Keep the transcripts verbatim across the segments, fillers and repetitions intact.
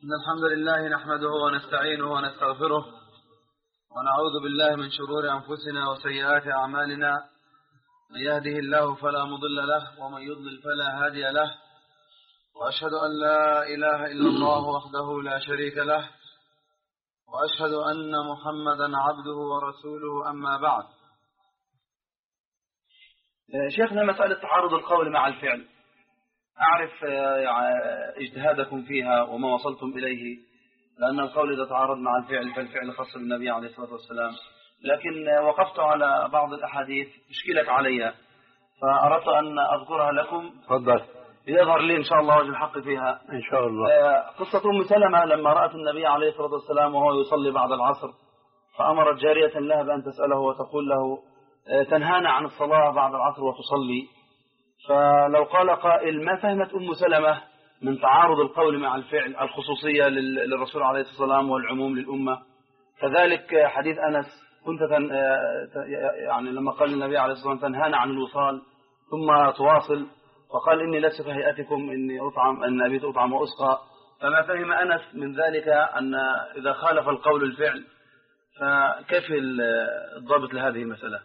إن الحمد لله نحمده ونستعينه ونستغفره ونعوذ بالله من شرور أنفسنا وسيئات أعمالنا. من يهده الله فلا مضل له ومن يضلل فلا هادي له، وأشهد أن لا إله إلا الله وحده لا شريك له، وأشهد أن محمدا عبده ورسوله. أما بعد، شيخنا مسألة تعارض القول مع الفعل، أعرف اجتهادكم فيها وما وصلتم إليه، لأن القول إذا تعارض مع الفعل فالفعل خاص بالنبي عليه الصلاة والسلام، لكن وقفت على بعض الأحاديث اشكلت علي فأردت أن أذكرها لكم. تفضل. يظهر لي إن شاء الله وجه الحق فيها إن شاء الله. قصة أم سلمة لما رأت النبي عليه الصلاة والسلام وهو يصلي بعد العصر، فأمرت جارية لها بأن تسأله وتقول له تنهانا عن الصلاة بعد العصر وتصلي. فلو قال قائل ما فهمت أم سلمة من تعارض القول مع الفعل الخصوصية للرسول عليه الصلاة والسلام والعموم للأمة؟ كذلك حديث أنس، كنت يعني لما قال النبي عليه الصلاة والسلام تنهانا عن الوصال ثم تواصل، فقال إني لست كهيئتكم إني أطعم أن أبيت أطعم وأسقى. فما فهم أنس من ذلك أن إذا خالف القول الفعل، فكيف الضابط لهذه المسألة؟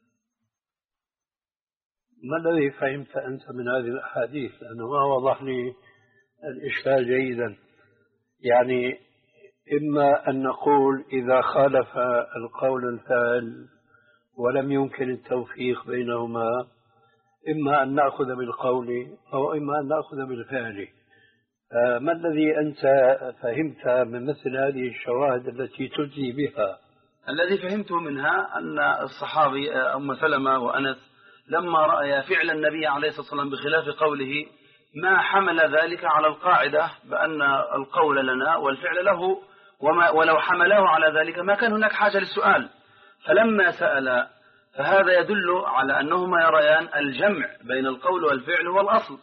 ما الذي فهمت أنت من هذه الأحاديث؟ لأنه ما وضح لي الإشكال جيدا. يعني إما أن نقول إذا خالف القول الفعل ولم يمكن التوفيق بينهما، إما أن نأخذ بالقول أو إما أن نأخذ بالفعل. ما الذي أنت فهمت من مثل هذه الشواهد التي تجزي بها؟ الذي فهمته منها أن الصحابي أم سلمة وأنس لما رأى فعل النبي عليه الصلاة والسلام بخلاف قوله ما حمل ذلك على القاعدة بأن القول لنا والفعل له، وما ولو حمله على ذلك ما كان هناك حاجة للسؤال. فلما سأل فهذا يدل على أنهما يريان الجمع بين القول والفعل هو الأصل.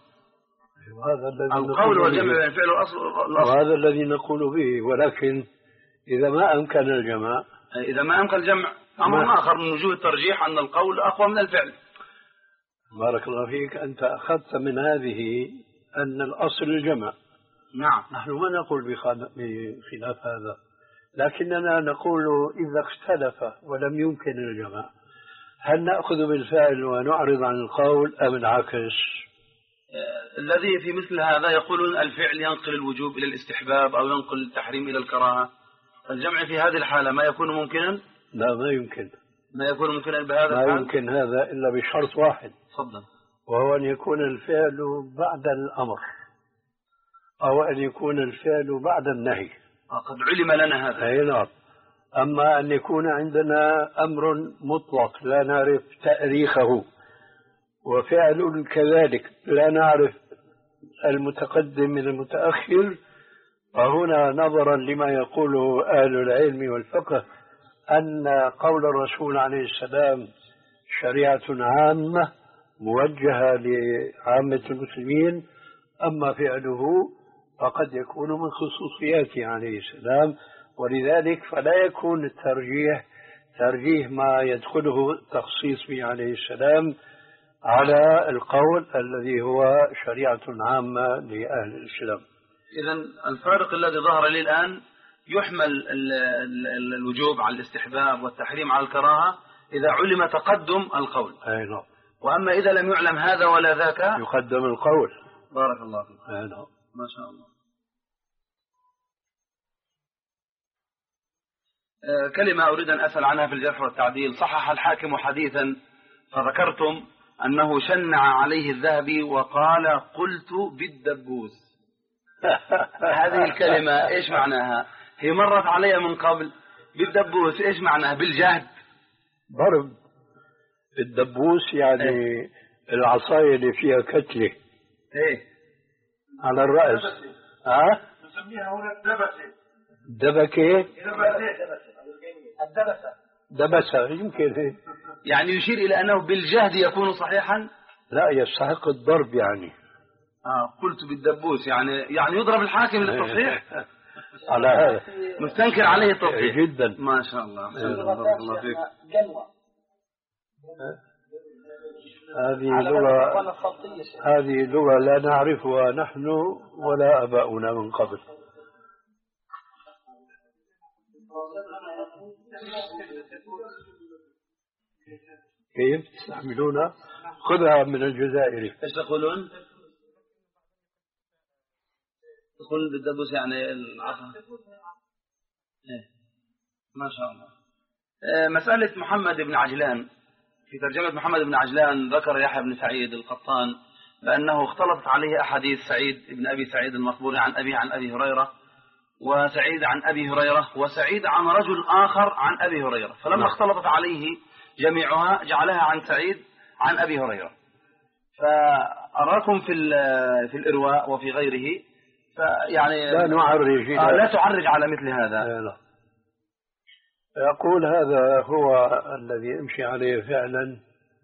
القول والجمع بين الفعل والأصل الأصل. وهذا الذي نقول به، ولكن إذا ما أمكن الجمع إذا ما أمكن الجمع أمر آخر من وجوه الترجيح أن القول أقوى من الفعل. بارك الله فيك. أنت أخذت من هذه أن الأصل الجمع. نعم. نحن ما نقول بخلاف هذا، لكننا نقول إذا اختلف ولم يمكن الجمع، هل نأخذ بالفعل ونعرض عن القول أم العكس؟ الذي في مثل هذا يقولون الفعل ينقل الوجوب إلى الاستحباب أو ينقل التحريم إلى الكراهة. الجمع في هذه الحالة ما يكون ممكنا؟ لا، ما يمكن. ما يكون ممكنا بهذا ما يمكن هذا إلا بشرط واحد. تفضل. وهو أن يكون الفعل بعد الأمر أو أن يكون الفعل بعد النهي. قد علم لنا هذا. أي نعم. أما أن يكون عندنا أمر مطلق لا نعرف تأريخه، وفعل كذلك لا نعرف المتقدم من المتأخر، فهنا نظرا لما يقوله أهل العلم والفقه أن قول الرسول عليه السلام شريعة عامة موجهة لعامة المسلمين، أما فعله فقد يكون من خصوصياته عليه السلام، ولذلك فلا يكون الترجيح ترجيح ما يدخله تخصيص به عليه السلام على القول الذي هو شريعة عامة لأهل الإسلام. إذن الفارق الذي ظهر لي الآن يحمل الوجوب على الاستحباب والتحريم على الكراهة إذا علم تقدم القول. أي نعم. وأما إذا لم يعلم هذا ولا ذاك يقدم القول. بارك الله فيك. أي نعم. ما شاء الله. كلمة أريد أن أسأل عنها في الجرح والتعديل. صحح الحاكم حديثا فذكرتم أنه شنع عليه الذهبي وقال قلت بالدبوس. هذه الكلمة إيش معناها؟ هي مرت علي من قبل. بالدبوس إيش معناها؟ بالجهد. ضرب. الدبوس يعني إيه؟ العصاية اللي فيها كتلة. إيه؟ على الرأس. ها؟ نسميها هنا الدبسة. دبكة؟ الدبسة. دبسة يمكن هي. يعني يشير إلى أنه بالجهد يكون صحيحا؟ لا، يستحق الضرب يعني. آه قلت بالدبوس يعني يعني يضرب الحاكم للتصحيح. على هذا مستنكر عليه التصحيح جدا. ما شاء الله. بارك الله فيك. هذه لغة هذه لغة لا نعرفها نحن ولا آباؤنا من قبل. كيف تستعملونها؟ خذها من الجزائري. ايش تقولون؟ تقول بالدبوس يعني العصا. إيه. ما شاء الله. آه مسألة محمد بن عجلان، في ترجمة محمد بن عجلان ذكر يحيى بن سعيد القطان بأنه اختلطت عليه أحاديث سعيد بن أبي سعيد المقبوري عن أبي عن أبي هريرة، وسعيد عن أبي هريرة، وسعيد عن رجل آخر عن أبي هريرة، فلما اختلطت عليه جميعها جعلها عن سعيد عن أبي هريرة. فأراكم في في الإرواء وفي غيره فيعني لا نعرج آه لا تعرج على مثل هذا. لا. يقول هذا هو الذي أمشي عليه فعلا،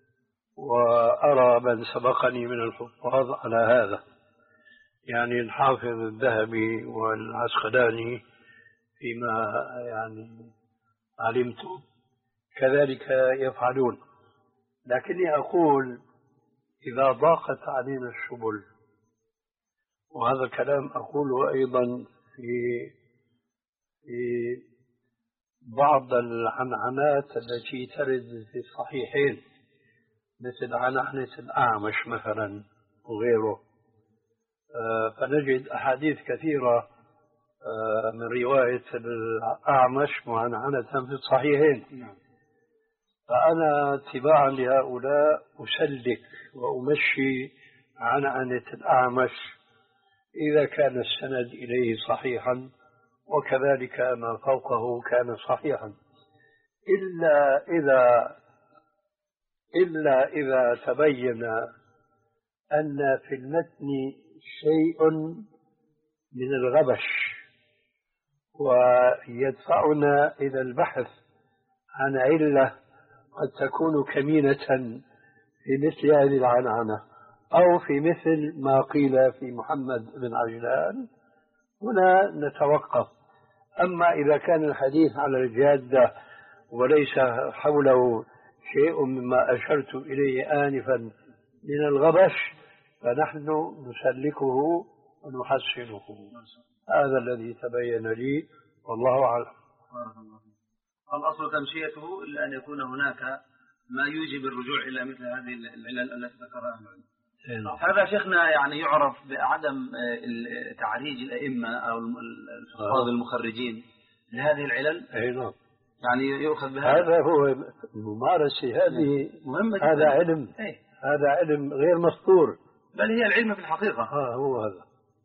وأرى من سبقني من الحفاظ على هذا، يعني الحافظ الذهبي والعسقلاني فيما يعني علمت كذلك يفعلون. لكني أقول إذا ضاقت علينا السبل، وهذا الكلام أقوله أيضا في في بعض العنعنات التي ترد في الصحيحين، مثل عنعنة الأعمش مثلا وغيره، فنجد أحاديث كثيرة من رواية الأعمش معنعنة في الصحيحين. فأنا اتباعا لهؤلاء أسلك وأمشي عنعنة الأعمش إذا كان السند إليه صحيحا، وكذلك ما فوقه كان صحيحا، إلا إذا إلا إذا تبين أن في المتن شيء من الغبش ويدفعنا إلى البحث عن علة قد تكون كمينة في مثل هذه العنعنة، أو في مثل ما قيل في محمد بن عجلان، هنا نتوقف. أما إذا كان الحديث على الجادة وليس حوله شيء مما أشرت إليه آنفا من الغبش، فنحن نسلكه ونحسنه. هذا الذي تبين لي، والله أعلم. الأصل تمشيته إلا أن يكون هناك ما يوجب الرجوع إلى مثل هذه العلل التي ذكرها. هذا شيخنا يعني يعرف بعدم تعريج الأئمة أو الحفاظ المخرجين لهذه العلل. نعم. يعني يؤخذ بهذا. هذا هو الممارسة، هذه مهمة. هذا علم. أي. هذا علم غير مسطور، بل هي العلم في الحقيقة. ها هو هذا.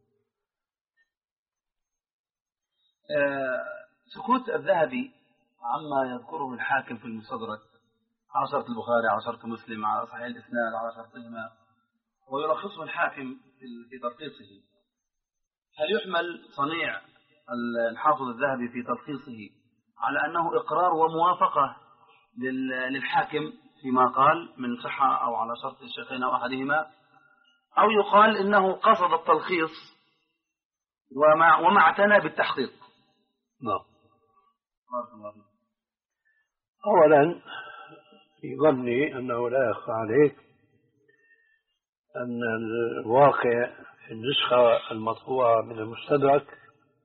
آه سكوت الذهبي عما يذكره الحاكم في المستدرك على شرط البخاري، على شرط مسلم، على صحيح الإسناد، على شرطهما، ويلخصه الحاكم في تلخيصه، هل يحمل صنيع الحافظ الذهبي في تلخيصه على أنه إقرار وموافقة للحاكم فيما قال من صحة أو على شرط الشيخين أو أحدهما، أو يقال إنه قصد التلخيص وما وما اعتنى بالتحقيق؟ نعم. أولا في ظني أنه لا يخفى عليك أن الواقع في النسخة المطبوعة من المستدرك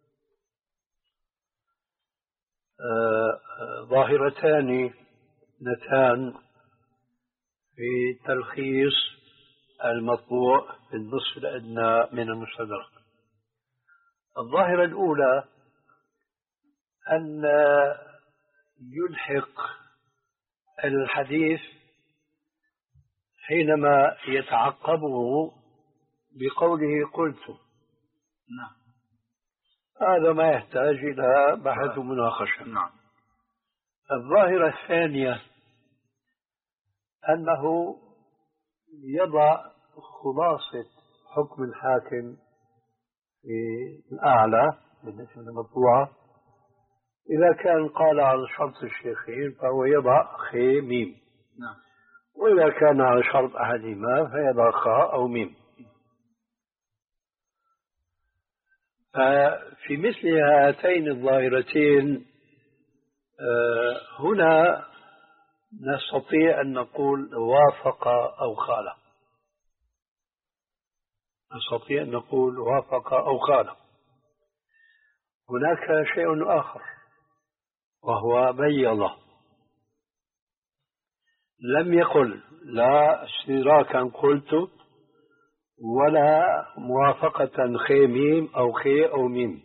ظاهرتان اثنتان في تلخيص المطبوع في النصف الأدنى من المستدرك. الظاهرة الأولى أن يلحق الحديث حينما يتعقبه بقوله قلت. نعم. هذا ما يحتاج إلى بحث ومناقشة. نعم. الظاهرة الثانية أنه يضع خلاصة حكم الحاكم في الأعلى بالنسبة للمطبوعة، إذا كان قال على شرط الشيخين فهو يضع خي ميم. نعم. وإذا كان على شرط أحدهما فيضع خاء أو ميم. ففي مثل هاتين الظاهرتين هنا نستطيع أن نقول وافق أو خالف. نستطيع أن نقول وافق أو خالف. هناك شيء آخر، وهو بيضة، لم يقل لا اشتراكا قلت ولا موافقة خي ميم أو خي أو ميم.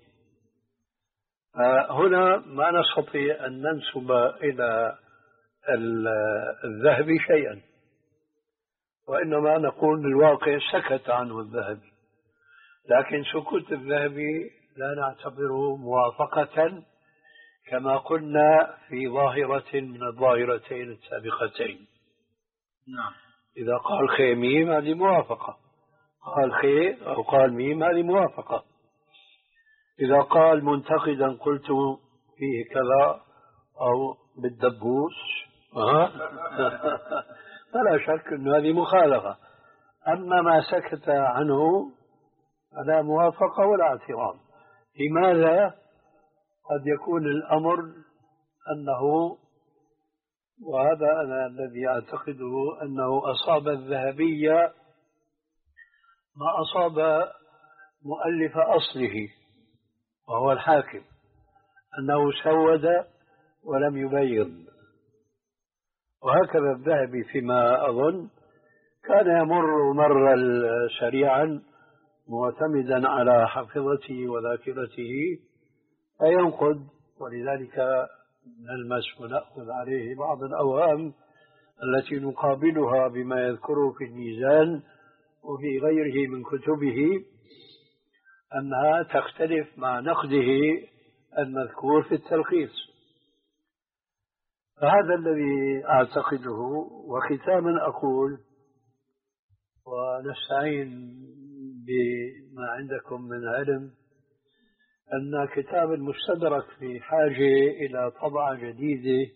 هنا ما نستطيع أن ننسب إلى الذهبي شيئا، وإنما نقول بالواقع سكت عنه الذهبي، لكن سكوت الذهبي لا نعتبره موافقة كما قلنا في ظاهرة من الظاهرتين السابقتين. نعم. إذا قال خي ميم هذه موافقة، قال خي أو قال ميم هذه موافقة. إذا قال منتقدا قلت فيه كذا أو بالدبوس فلا شك أن هذه مخالفة. أما ما سكت عنه فلا موافقة ولا اعتراض. لماذا؟ قد يكون الأمر أنه، وهذا أنا الذي أعتقده، أنه أصاب الذهبية ما أصاب مؤلف أصله وهو الحاكم، أنه سود ولم يبيض. وهكذا الذهبي فيما أظن كان يمر مرا سريعا معتمدا على حفظته وذاكرته فينقد، ولذلك نلمس ونأخذ عليه بعض الأوهام التي نقابلها بما يذكره في الميزان وفي غيره من كتبه أنها تختلف مع نقده المذكور في التلخيص. فهذا الذي أعتقده. وختاما أقول ونستعين بما عندكم من علم أن كتاب المستدرك في حاجة إلى طبعة جديدة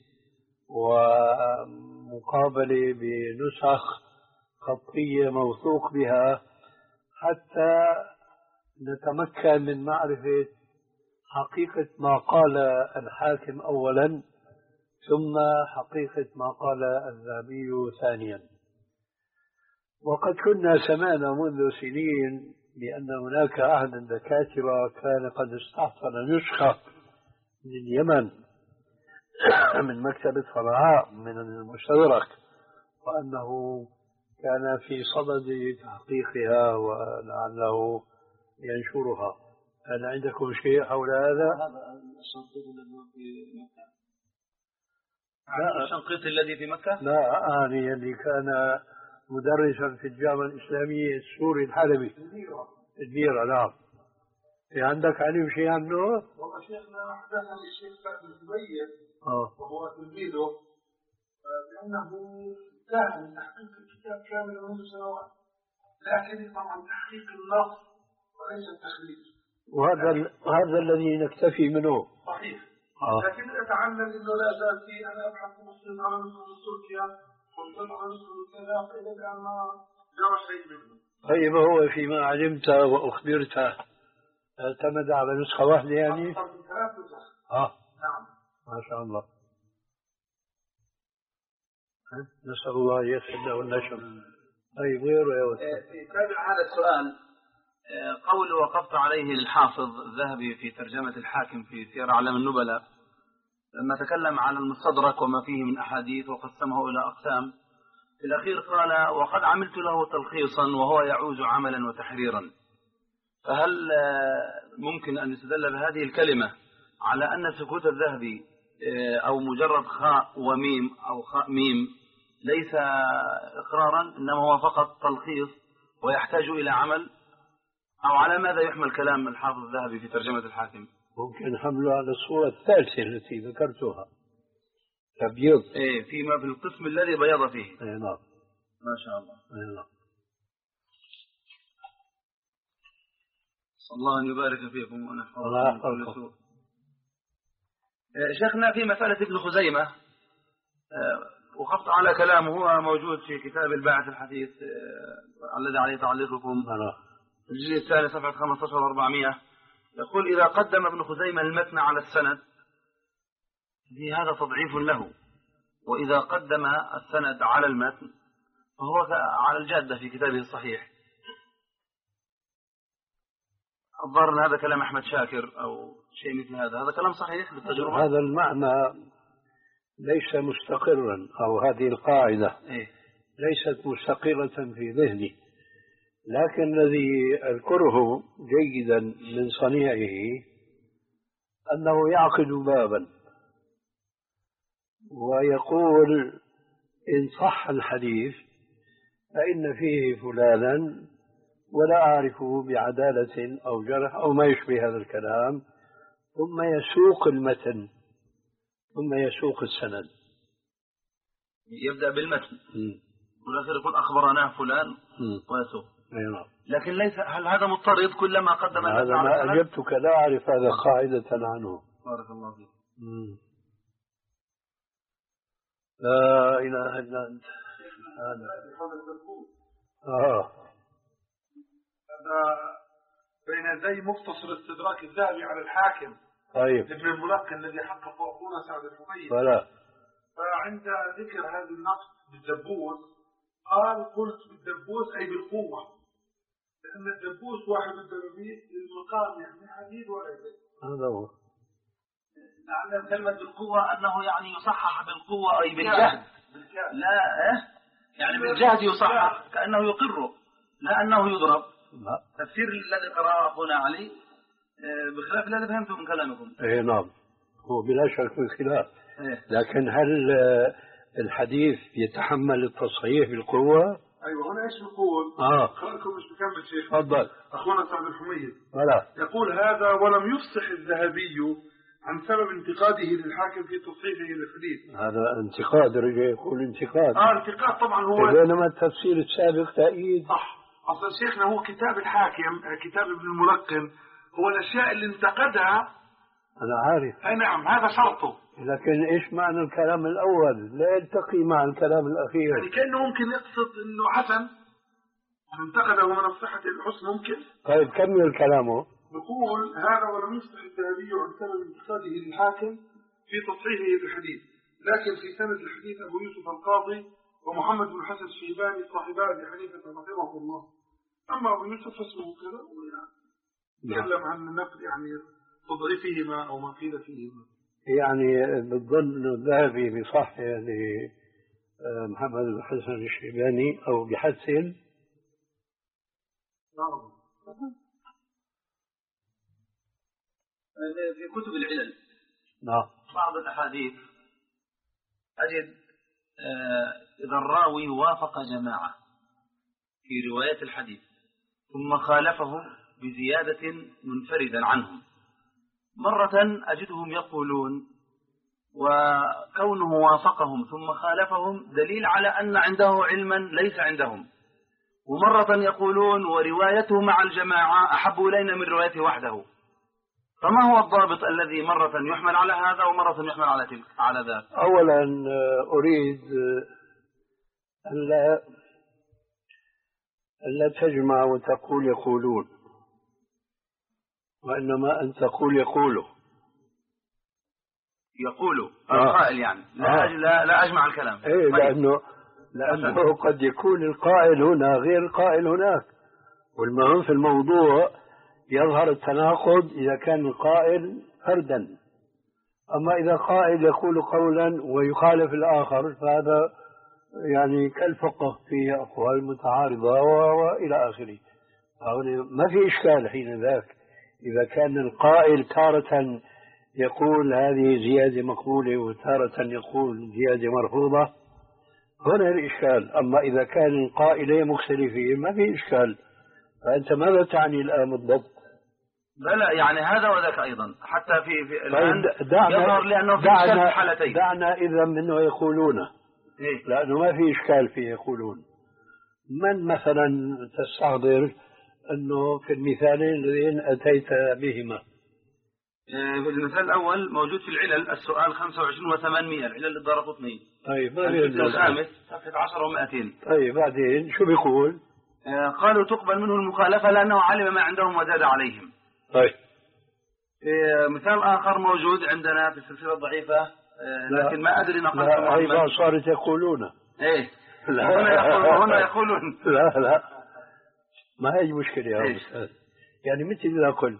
ومقابلة بنسخ خطية موثوق بها حتى نتمكن من معرفة حقيقة ما قال الحاكم أولا ثم حقيقة ما قال الذهبي ثانيا. وقد كنا سمعنا منذ سنين بأن هناك أحد الدكاترة كان قد استحصل نسخة من اليمن من مكتبة فرعاء من المستدرك، وأنه كان في صدد تحقيقها ولعله ينشرها. هل عندكم شيء حول هذا؟ هذا الشنقيط الذي في مكة. لا الشنقيط الذي في مكة؟ لا، أعني اللي كان مدرسا في الجامعة الإسلامية السوري الحلبي البيرة. نعم. في عندك علم شيء عنه؟ والله شيخنا حدثنا الشيخ سعد الزبير وهو تلميذه بأنه ساهم تحقيق الكتاب كامل منذ سنوات، لكن طبعا تحقيق النص وليس التخريج. وهذا هذا الذي نكتفي منه. صحيح. آه. لكن أتعلم أنه لا زال في، أنا أبحث مسلم على نسخة تركيا ومسلم على نسخة كذا إلى الآن ما جرى شيء منه. طيب هو فيما علمت وأخبرت اعتمد على نسخة واحدة يعني؟ ثلاث نسخ. آه. نعم. ما شاء الله. نسأل الله يسعد له النشر. طيب غيره يا ولد. تابع هذا السؤال. قول وقفت عليه الحافظ الذهبي في ترجمة الحاكم في سير أعلام النبلاء لما تكلم عن المستدرك وما فيه من أحاديث وقسمه إلى أقسام، في الأخير قال وقد عملت له تلخيصا وهو يعوز عملا وتحريرا. فهل ممكن أن يستدل بهذه الكلمة على أن سكوت الذهبي أو مجرد خاء وميم أو خاء ميم ليس إقرارا إنما هو فقط تلخيص ويحتاج إلى عمل؟ أو على ماذا يحمل كلام الحافظ الذهبي في ترجمة الحاكم؟ ممكن حمله على الصورة الثالثة التي ذكرتها تبيض. إيه فيما في القسم الذي بيض فيه. إيه نعم. ما شاء الله. إيه نعم. صلى الله أن يبارك فيكم ونحفظكم الله من كل يحفظكم. سوء. شيخنا في مسألة ابن خزيمة وقفت على كلامه، هو موجود في كتاب الباعث الحديث الذي عليه تعليقكم في الجزء الثاني صفحة خمسة عشر وأربعمائة. يقول إذا قدم ابن خزيمة المتن على السند هذا تضعيف له، وإذا قدم السند على المتن فهو على الجادة في كتابه الصحيح. الظاهر هذا كلام أحمد شاكر أو شيء مثل هذا. هذا كلام صحيح بالتجربة. هذا المعنى ليس مستقرا، أو هذه القاعدة إيه؟ ليست مستقرة في ذهني، لكن الذي أذكره جيدا من صنيعه أنه يعقد بابا ويقول إن صح الحديث فإن فيه فلانا ولا أعرفه بعدالة أو جرح أو ما يشبه هذا الكلام، ثم يسوق المتن ثم يسوق السند. يبدأ بالمتن والآخر يقول أخبرنا فلان ويسوق. لكن ليس، هل هذا مضطرد كلما قدم؟ هذا ما أجبتك، لا أعرف هذا قاعدة عنه. بارك الله فيك. لا إله إلا أنت. آه. هذا بين يدي مختصر استدراك الذهبي على الحاكم. طيب. ابن الملقن الذي حقق أخونا سعد الحميد. فلا. فعند ذكر هذا النقد بالدبوس قال قلت بالدبوس أي بالقوة، لأن الدبوس واحد الدبابيس للمقام يعني حديد ولا يزيد. هذا هو. لعل كلمة بالقوة أنه يعني يصحح بالقوة أي بالجهد. لا إيه؟ يعني بالجهد يصحح كأنه يقره، لا أنه يضرب. لا. تفسير الذي قرأه أخونا علي بخلاف الذي فهمته من كلامكم. إيه نعم، هو بلا شك في خلاف. إيه؟ لكن هل الحديث يتحمل التصحيح بالقوة؟ أيوة، هنا إيش نقول؟ آه. خليكم مش بكمل شيخ. تفضل. أخونا سعد الحميد. ولا. يقول هذا ولم يفصح الذهبي عن سبب انتقاده للحاكم في تصحيحه للحديث. هذا انتقاد، رجع يقول انتقاد. اه انتقاد طبعا هو. بينما التفسير السابق تأييد. صح. أصلا شيخنا هو كتاب الحاكم، كتاب ابن الملقن، هو الأشياء اللي انتقدها. أنا عارف. أي نعم، هذا شرطه. لكن إيش معنى الكلام الأول؟ لا يلتقي مع الكلام الأخير. يعني كأنه ممكن يقصد إنه حسن انتقده من الصحة الحسن ممكن. طيب كمل كلامه. نقول هذا ولم يصح الذهبي عن سبب انتقاده للحاكم في تصحيحه للحديث، لكن في سند الحديث أبو يوسف القاضي ومحمد بن حسن الشيباني صاحبا لحنيفة رحمه الله. أما أبو يوسف فاسمه كذا يتكلم عن النقد يعني تضعيفهما أو ما قيل فيهما. يعني بالظن الذهبي بصح يعني محمد بن حسن الشيباني أو بحسن. نعم. في كتب العلل نعم بعض الأحاديث أجد إذا الراوي وافق جماعة في رواية الحديث ثم خالفهم بزيادة منفردا عنهم، مرة أجدهم يقولون وكونه وافقهم ثم خالفهم دليل على أن عنده علما ليس عندهم، ومرة يقولون وروايته مع الجماعة أحب إلينا من روايته وحده. فما هو الضابط الذي مرة يحمل على هذا ومرة يحمل على تلك على ذاك؟ أولا أريد ألا ألا تجمع وتقول يقولون، وإنما أن تقول يقوله. يقوله القائل يعني لا, آه. لا, لا أجمع الكلام. إيه لأنه لأنه قد يكون القائل هنا غير القائل هناك، والمهم في الموضوع يظهر التناقض إذا كان القائل فردا، أما إذا قائل يقول قولا ويخالف الآخر فهذا يعني كالفقه في أقوال متعارضة وإلى آخره. ما في إشكال حين ذاك إذا كان القائل تارة يقول هذه زيادة مقبولة وتارة يقول زيادة مرفوضة، هنا الإشكال. أما إذا كان القائلين مختلفين ما في إشكال. فأنت ماذا تعني الآن بالضبط؟ بلى يعني هذا وذاك أيضا حتى في, في الآن دعنا يظهر لأنه في دعنا إشكال في حالتين. دعنا إذا منه يقولونه إيه؟ لأنه ما في إشكال فيه يقولون. من مثلا تستحضر أنه في المثالين الذين أتيت بهما؟ المثال الأول موجود في العلل السؤال خمسة وعشرين وثمانمائة العلل الدارقطني. طيب الجزء الخامس صفحة عشرة ومائتين. طيب بعدين شو بيقول؟ قالوا تقبل منه المخالفة لأنه علم ما عندهم وزاد عليهم. طيب. مثال آخر موجود عندنا في السلسلة الضعيفة لكن ما أدري نقلت أيضا صارت يقولون. إيه هنا يقولون هنا يقولون لا لا ما هي مشكلة يا أستاذ. يعني مثل إذا قلت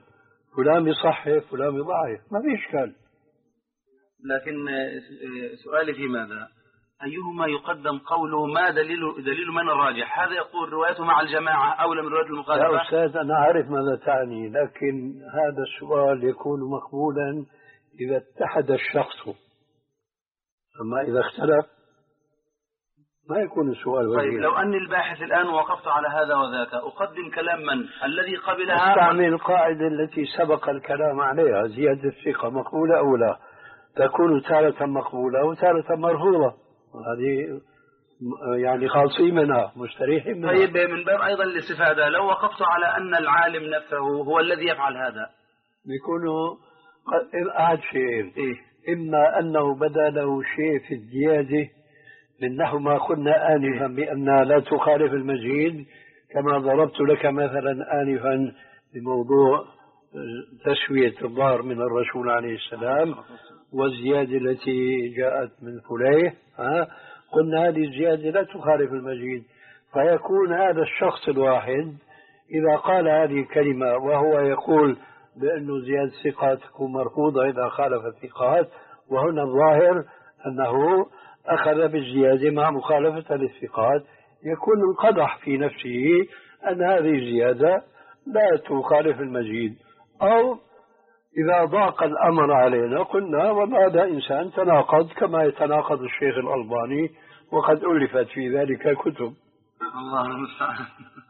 فلان بيصحح فلان بيضعف، ما في إشكال. لكن سؤالي في ماذا؟ أيهما يقدم قوله ما دليل دليل من الراجح؟ هذا يقول روايته مع الجماعة أولى من رواية المخالفة. يا أستاذ أنا أعرف ماذا تعني، لكن هذا السؤال يكون مقبولا إذا اتحد الشخص، أما إذا اختلف ما يكون السؤال وجيها. طيب لو أني الباحث الآن وقفت على هذا وذاك أقدم كلام من؟ الذي قبلها استعمل القاعدة التي سبق الكلام عليها، زيادة الثقة مقبولة أو لا، تكون تارة مقبولة وتارة مرفوضة، هذه يعني خالصين منها مستريحين منها. طيب من باب أيضا الاستفادة، لو وقفت على أن العالم نفسه هو الذي يفعل هذا بيكونوا أحد شيئين، إيه؟ إما أنه بدا له شيء في الزيادة من نحو ما قلنا آنفا بأنها لا تخالف المزيد، كما ضربت لك مثلا آنفا بموضوع تسوية الظهر من الرسول عليه السلام والزيادة التي جاءت من فليه، ها قلنا هذه الزيادة لا تخالف المزيد، فيكون هذا الشخص الواحد إذا قال هذه الكلمة وهو يقول بأنه زيادة الثقات تكون مرفوضة إذا خالف الثقات، وهنا الظاهر أنه أخذ بالزيادة مع مخالفة للثقات، يكون انقدح في نفسه أن هذه الزيادة لا تخالف المزيد. أو إذا ضاق الأمر علينا قلنا وهذا إنسان تناقض كما يتناقض الشيخ الألباني، وقد ألفت في ذلك كتب. الله المستعان.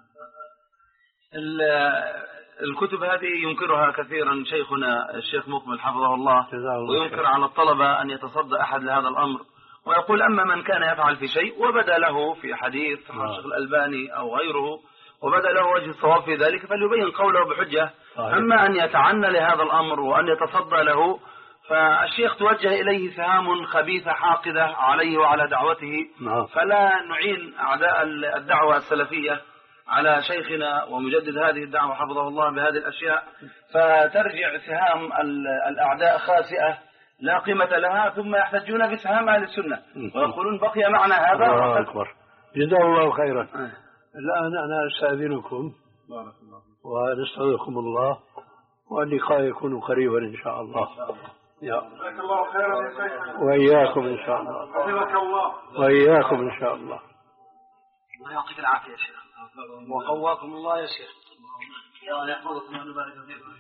الكتب هذه ينكرها كثيرا شيخنا الشيخ مقبل حفظه الله، وينكر على الطلبة أن يتصدى أحد لهذا الأمر، ويقول أما من كان يفعل في شيء وبدأ له في حديث الشيخ الألباني أو غيره وبدأ له وجه الصواب في ذلك فليبين قوله بحجة. أما أن يتعنى لهذا الأمر وأن يتصدى له فالشيخ توجه إليه سهام خبيثة حاقدة عليه وعلى دعوته، فلا نعين أعداء الدعوة السلفية على شيخنا ومجدد هذه الدعوة حفظه الله بهذه الأشياء، فترجع سهام الأعداء خاسئة لا قيمة لها، ثم يحتجون بسهام أهل السنة ويقولون بقي معنا هذا. الله أكبر، جزاه الله خيرا. آه. الآن أنا أستأذنكم ونستودعكم الله، واللقاء يكون قريبا إن شاء الله. يا الله خيرا يا شيخ. وإياكم إن شاء الله. حفظك الله. وإياكم إن شاء الله. الله يعطيك العافية يا شيخ وقواكم الله يا شيخ. يا يحفظكم ونبارك فيكم.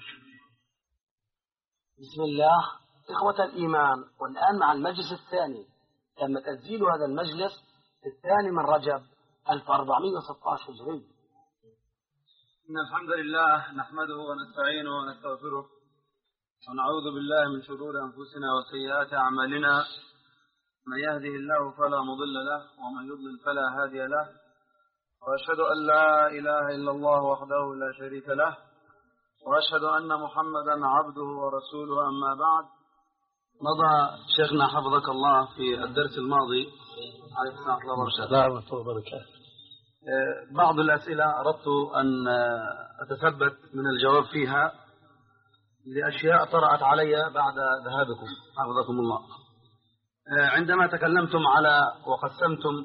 بسم الله. إخوة الإيمان، والآن مع المجلس الثاني، تم تسجيل هذا المجلس الثاني من رجب ألف وأربعمائة وستة عشر هجري. إن الحمد لله نحمده ونستعينه ونستغفره ونعوذ بالله من شرور أنفسنا وسيئات أعمالنا، من يهده الله فلا مضل له ومن يضلل فلا هادي له، وأشهد أن لا إله إلا الله وحده لا شريك له، وأشهد أن محمدا عبده ورسوله. أما بعد، مضى شيخنا حفظك الله في الدرس الماضي عليه السلام وبركاته بعض الأسئلة أردت أن أتثبت من الجواب فيها لأشياء طرأت علي بعد ذهابكم حفظكم الله. عندما تكلمتم على وقسمتم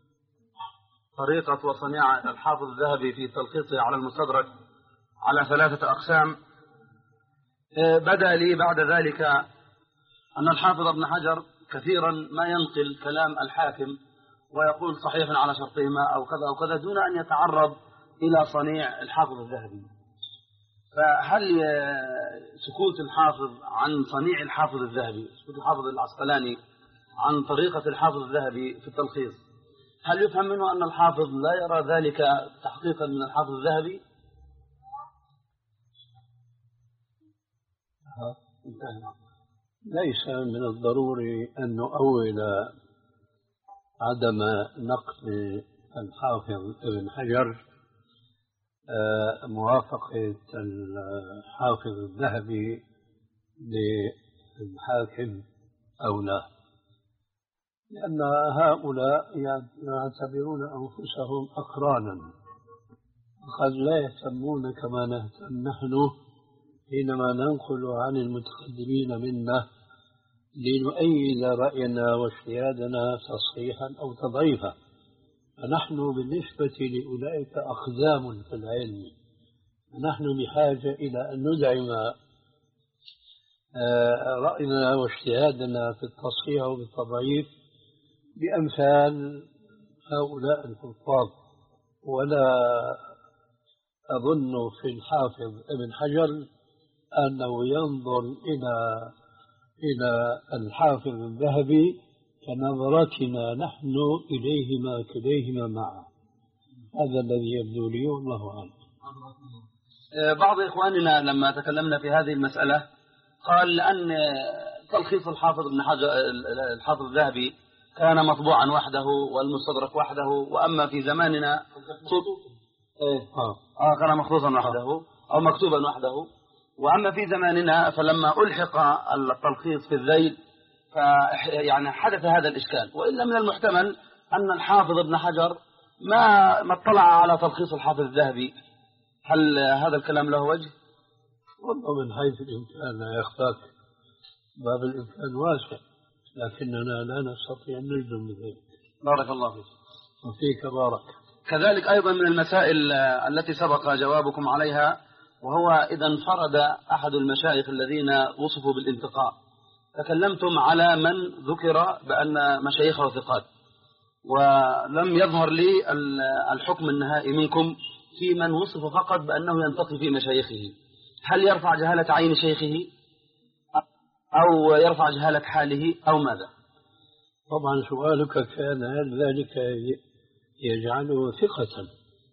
طريقة وصنيعة الحافظ الذهبي في تلخيصه على المستدرك على ثلاثة أقسام، بدأ لي بعد ذلك أن الحافظ ابن حجر كثيرا ما ينقل كلام الحاكم ويقول صحيح على شرطهما أو كذا أو كذا دون أن يتعرض إلى صنيع الحافظ الذهبي. فهل سكوت الحافظ عن صنيع الحافظ الذهبي، سكوت الحافظ العسقلاني عن طريقة الحافظ الذهبي في التلخيص، هل يفهم منه أن الحافظ لا يرى ذلك تحقيقا من الحافظ الذهبي؟ ليس من الضروري أن نؤول عدم نقل الحافظ ابن حجر موافقة الحافظ الذهبي للحاكم أو لا، لأن هؤلاء يعتبرون أنفسهم أقرانا، قد لا يهتمون كما نهتم نحن حينما ننقل عن المتقدمين منا لنؤيد رأينا واجتهادنا تصحيحا أو تضعيفا، فنحن بالنسبة لأولئك أقدام في العلم نحن بحاجة إلى أن ندعم رأينا واجتهادنا في التصحيح وبالتضعيف بأمثال هؤلاء الحفاظ. ولا أظن في الحافظ ابن حجر أنه ينظر إلى إلى الحافظ الذهبي كنظرتنا نحن إليهما كليهما معا. هذا الذي يبدو لي والله أعلم. بعض إخواننا لما تكلمنا في هذه المسألة قال لأن تلخيص الحافظ ابن حجر الحافظ الذهبي كان مطبوعا وحده والمستدرك وحده، وأما في زماننا إيه آه. آه كان مخصوصا وحده أو مكتوبا وحده، وأما في زماننا فلما ألحق التلخيص في الذيل يعني حدث هذا الإشكال. وإلا من المحتمل أن الحافظ ابن حجر ما ما اطلع على تلخيص الحافظ الذهبي. هل هذا الكلام له وجه؟ والله من حيث الإمكان لا يخفاك، باب الإمكان واسع، لكننا لا نستطيع أن نجزم بذلك. بارك الله فيك. وفيك بارك. كذلك أيضا من المسائل التي سبق جوابكم عليها، وهو إذا انفرد أحد المشايخ الذين وصفوا بالانتقاء، تكلمتم على من ذكر بأن مشايخه ثقات، ولم يظهر لي الحكم النهائي منكم في من وصف فقط بأنه ينتقي في مشايخه. هل يرفع جهالة عين شيخه أو يرفع جهالة حاله أو ماذا؟ طبعا سؤالك كان هل ذلك يجعله ثقة؟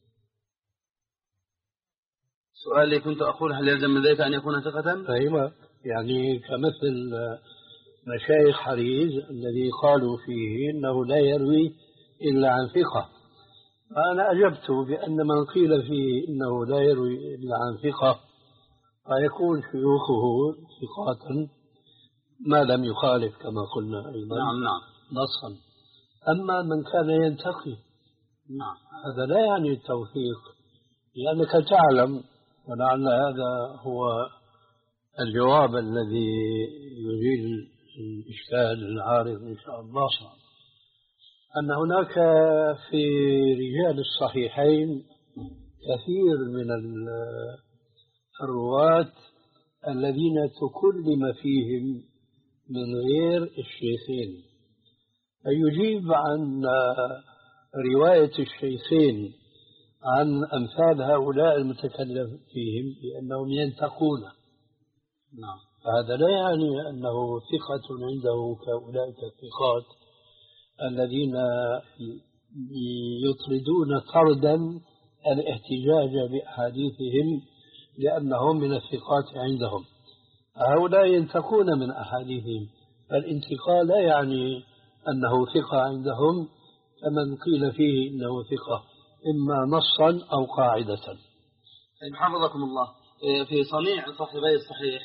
سؤالي كنت أقول هل يلزم من ذلك أن يكون ثقة؟ أيوة، يعني كمثل مشايخ حريز الذي قالوا فيه إنه لا يروي إلا عن ثقة. أنا أجبت بأن من قيل فيه إنه لا يروي إلا عن ثقة فيكون شيوخه ثقات ما لم يخالف كما قلنا أيضا. نعم نعم نصا. أما من كان ينتقي نعم هذا لا يعني التوثيق، لأنك تعلم، ولعل هذا هو الجواب الذي يزيل الإشكال العارض إن شاء الله، أن هناك في رجال الصحيحين كثير من الرواة الذين تكلم فيهم من غير الشيخين، فيجيب عن رواية الشيخين عن أمثال هؤلاء المتكلم فيهم بأنهم ينتقون. نعم. هذا لا يعني أنه ثقة عنده كأولئك الثقات الذين يطردون طردا الاحتجاج بأحاديثهم لأنهم من الثقات عندهم. هؤلاء ينتقون من أحاديثهم، فالانتقاء لا يعني أنه ثقة عندهم كمن قيل فيه إنه ثقة إما نصا أو قاعدة. حفظكم الله. في صنيع صاحبي الصحيح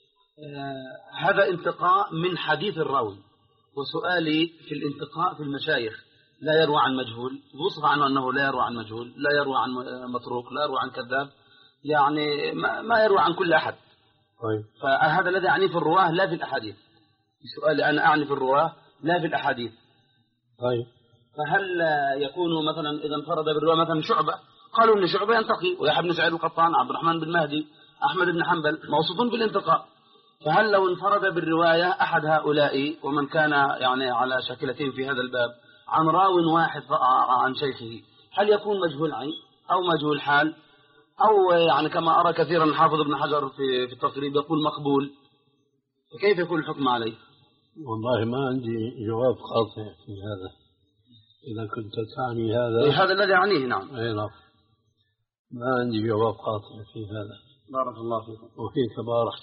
هذا انتقاء من حديث الراوي، وسؤالي في الانتقاء في المشايخ لا يروى عن مجهول، وصف عنه أنه لا يروى عن مجهول، لا يروى عن متروك، لا يروى عن كذاب، يعني ما يروى عن كل أحد. طيب. فهذا الذي أعني في الرواه لا في الأحاديث. سؤالي أنا أعني في الرواه لا في الأحاديث. طيب. فهل يكون مثلا إذا انفرد بالرواة مثلا شعبة، قالوا إن شعبة ينتقي، ويحيى بن سعيد القطان، عبد الرحمن بن مهدي، أحمد بن حنبل موصوفون بالانتقاء، فهل لو انفرد بالرواية أحد هؤلاء ومن كان يعني على شاكلتين في هذا الباب عن راو واحد عن شيخه، هل يكون مجهول عين أو مجهول حال، أو يعني كما أرى كثيرا الحافظ ابن حجر في في التقريب يقول مقبول، فكيف يكون الحكم عليه؟ والله ما عندي جواب قاطع في هذا. إذا كنت تعني هذا إيه هذا الذي أعنيه. نعم. أي نعم، ما عندي جواب قاطع في هذا. بارك الله فيكم. وفيك بارك.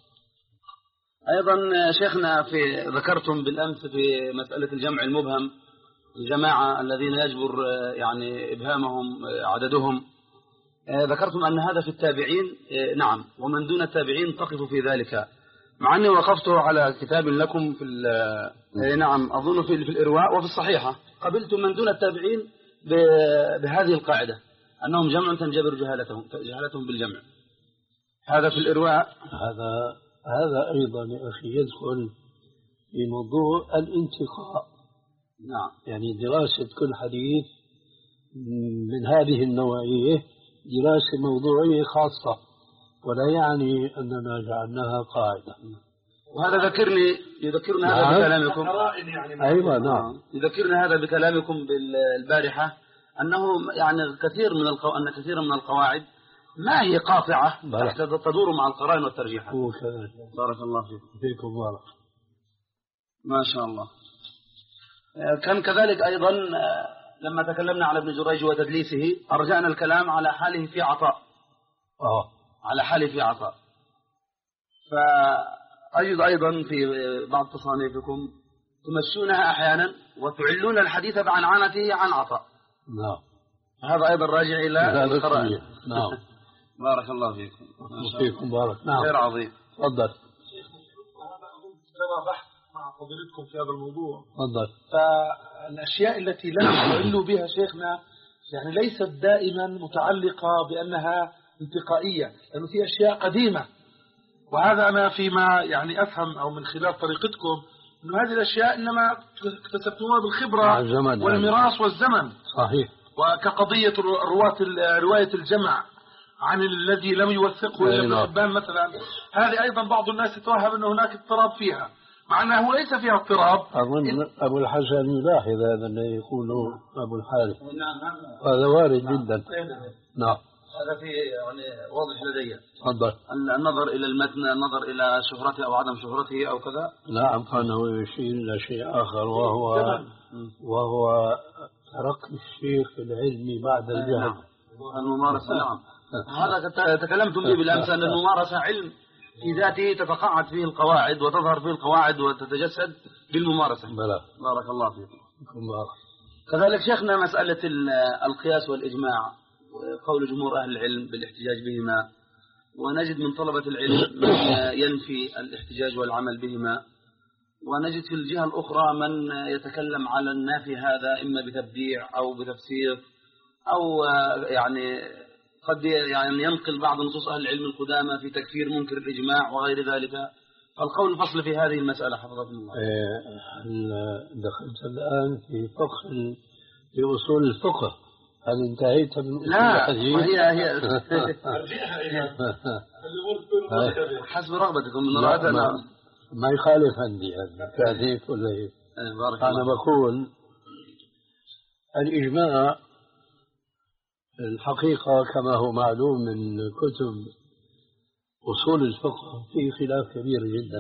أيضا شيخنا في ذكرتم بالأمس في مسألة الجمع المبهم، الجماعة الذين يجبر يعني إبهامهم عددهم، ذكرتم أن هذا في التابعين. نعم، ومن دون التابعين تقف في ذلك، مع أني وقفت على كتاب لكم في نعم أظن في الإرواء وفي الصحيحة، قبلتم من دون التابعين بهذه القاعدة أنهم جمع تنجبر جهالتهم جهالتهم بالجمع. هذا في الإرواء. هذا هذا أيضا يا أخي يدخل في موضوع الانتقاء. نعم. يعني دراسة كل حديث من هذه النوعية دراسة موضوعية خاصة، ولا يعني أننا جعلناها قاعدة. وهذا ذكرني يذكرنا هذا نعم. بكلامكم. يعني أيوة نعم. يذكرنا هذا بكلامكم بالبارحة أنه يعني كثير من القو... أن كثير من القواعد ما هي قاطعة تحت تدور مع القرائن والترجيحات. بارك الله فيكم. فيكم بارك. ما شاء الله. كان كذلك أيضا لما تكلمنا على ابن جريج وتدليسه أرجعنا الكلام على حاله في عطاء. آه. على حاله في عطاء. فأجد أيضا في بعض تصانيفكم تمشونها أحيانا وتعلون الحديث بعنعنته عن عطاء. نعم. هذا أيضا راجع إلى القرائن. نعم. بارك الله فيكم. فيكم بارك. نعم. خير عظيم. تفضل. سنة بحث مع فضيلتكم في هذا الموضوع. تفضل. فالأشياء التي لم يعلوا بها شيخنا يعني ليست دائما متعلقة بأنها انتقائية، لأنه في أشياء قديمة، وهذا أنا فيما يعني أفهم أو من خلال طريقتكم أن هذه الأشياء إنما اكتسبتموها بالخبرة والميراث والزمن. صحيح. وكقضية رواة رواية الجمع عن الذي لم يوثقه ابن حبان مثلا، هذه أيضا بعض الناس يتوهم أن هناك اضطراب فيها، مع أنه ليس فيها اضطراب. أظن أبو الحسن يلاحظ هذا الذي يقوله أبو الحارث. هذا وارد جدا. نعم. هذا في يعني واضح لدي. تفضل. النظر إلى المتن، النظر إلى شهرته أو عدم شهرته أو كذا. نعم. كانه يشير إلى شيء آخر، وهو وهو ترقي الشيخ في العلم بعد الجهل. الممارسة. نعم. هذا تكلمتم به بالأمس أن الممارسة علم في ذاته تتقاعد فيه القواعد وتظهر فيه القواعد وتتجسد بالممارسة. بلى. بارك الله فيكم. كذلك شيخنا مسألة القياس والإجماع قول جمهور أهل العلم بالاحتجاج بهما، ونجد من طلبة العلم من ينفي الاحتجاج والعمل بهما، ونجد في الجهة الأخرى من يتكلم على النافي هذا إما بتبديع أو بتفسير أو يعني قد يعني ينقل بعض نصوص أهل العلم القدامى في تكفير منكر الإجماع وغير ذلك. فالقول الفصل في هذه المسألة حفظكم الله. دخلت الآن في فقه في أصول الفقه. هل انتهيت من أصول لا الحديث؟ هي هي حسب رغبتكم من رأيت ما, ما يخالف عندي هذا التحديث ولا إيه؟ أنا بقول الإجماع الحقيقة كما هو معلوم من كتب أصول الفقه فيه خلاف كبير جدا.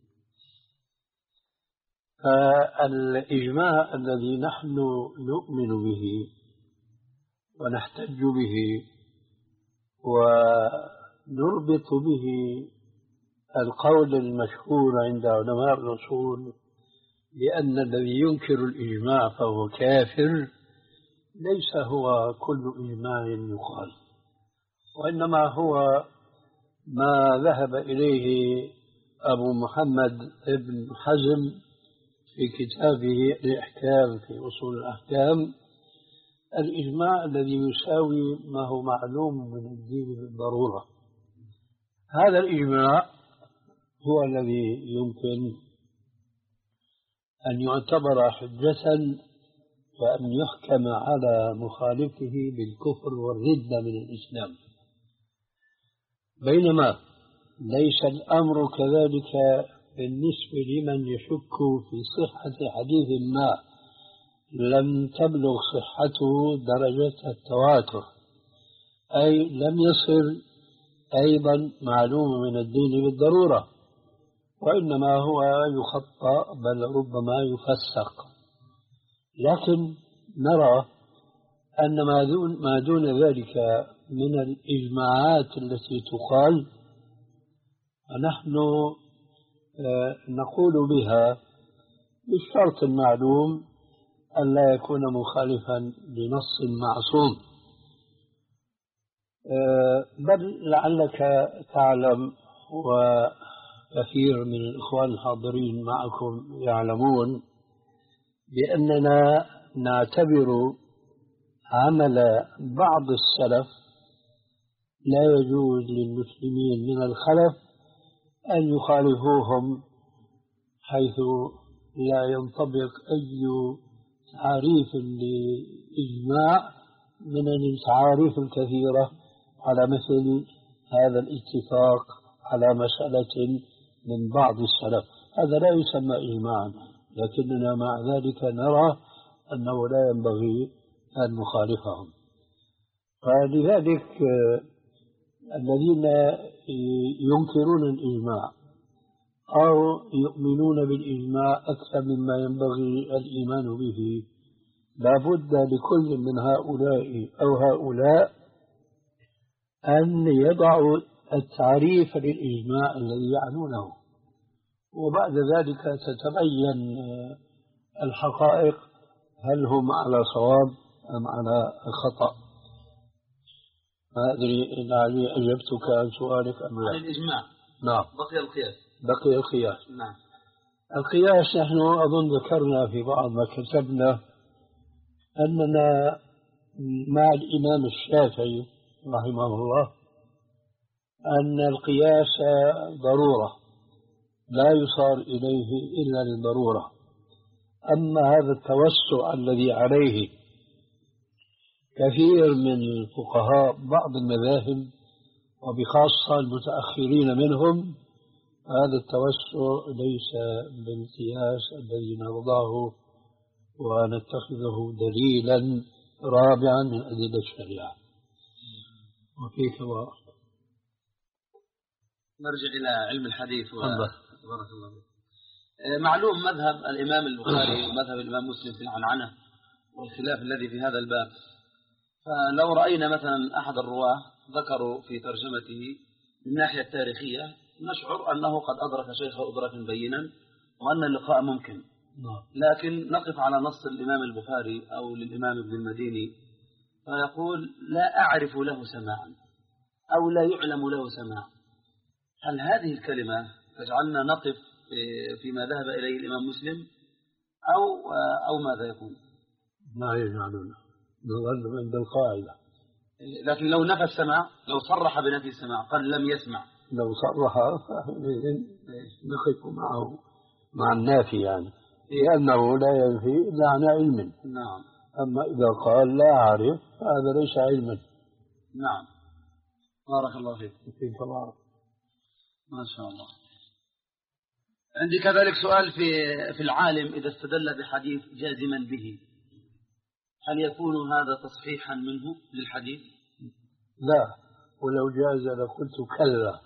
فالإجماع الذي نحن نؤمن به ونحتج به ونربط به القول المشهور عند علماء الأصول بأن الذي ينكر الإجماع فهو كافر، ليس هو كل إجماع يقال، وإنما هو ما ذهب إليه أبو محمد ابن حزم في كتابه الإحكام في أصول الأحكام، الإجماع الذي يساوي ما هو معلوم من الدين بالضرورة. هذا الإجماع هو الذي يمكن أن يعتبر حجة وأن يحكم على مخالفه بالكفر والردة من الإسلام، بينما ليس الأمر كذلك بالنسبة لمن يشك في صحة حديث ما لم تبلغ صحته درجة التواتر، أي لم يصل أيضا معلوم من الدين بالضرورة، وإنما هو يخطأ بل ربما يفسق. لكن نرى أن ما دون, ما دون ذلك من الإجماعات التي تقال ونحن نقول بها بالشرط المعلوم أن لا يكون مخالفا لنص معصوم. بل لعلك تعلم وكثير من الإخوان الحاضرين معكم يعلمون بأننا نعتبر عمل بعض السلف لا يجوز للمسلمين من الخلف أن يخالفوهم، حيث لا ينطبق أي تعريف لإجماع من التعاريف الكثيرة على مثل هذا الاتفاق على مسألة من بعض السلف، هذا لا يسمى إجماعا، لكننا مع ذلك نرى أنه لا ينبغي أن نخالفهم. فلذلك الذين ينكرون الإجماع أو يؤمنون بالإجماع أكثر مما ينبغي الإيمان به، لا بد لكل من هؤلاء أو هؤلاء أن يضعوا التعريف للإجماع الذي يعنونه، وبعد ذلك تتبين الحقائق هل هم على صواب أم على خطأ. ما أدري إن علي أجبتك عن سؤالك أم لا. عن الإجماع. نعم. بقي القياس. بقي القياس. نعم. القياس نحن أظن ذكرنا في بعض ما كتبنا أننا مع الإمام الشافعي رحمه الله أن القياس ضرورة لا يصار إليه إلا للضرورة. أما هذا التوسع الذي عليه كثير من الفقهاء بعض المذاهب وبخاصة المتأخرين منهم، هذا التوسع ليس بالقياس الذي نرضاه ونتخذه دليلا رابعا من أدلة الشريعة. وكيف هو؟ نرجع إلى علم الحديث و... بارك الله فيك. معلوم مذهب الإمام البخاري ومذهب الإمام مسلم في العنعنة والخلاف الذي في هذا الباب. فلو رأينا مثلا أحد الرواة ذكروا في ترجمته من الناحية التاريخية نشعر أنه قد أدرك شيخه إدراكا بينا وأن اللقاء ممكن، لكن نقف على نص الإمام البخاري أو للإمام ابن المديني فيقول لا أعرف له سماعا أو لا يعلم له سماع. هل هذه الكلمة تجعلنا نقف فيما ذهب إليه الإمام مسلم أو أو ماذا يكون؟ ما يجعلنا نظل عند القاعدة. لكن لو نفى السماع، لو صرح بنفي السماع قال لم يسمع، لو صرح نقف معه مع النافي يعني، لأنه لا ينفي إلا عن علم. نعم. أما إذا قال لا أعرف هذا ليس علما. نعم. بارك الله فيك. فيك الله. ما شاء الله. عندي كذلك سؤال في في العالم إذا استدل بحديث جازما به، هل يكون هذا تصحيحا منه للحديث؟ لا، ولو جاز لقلت كلا.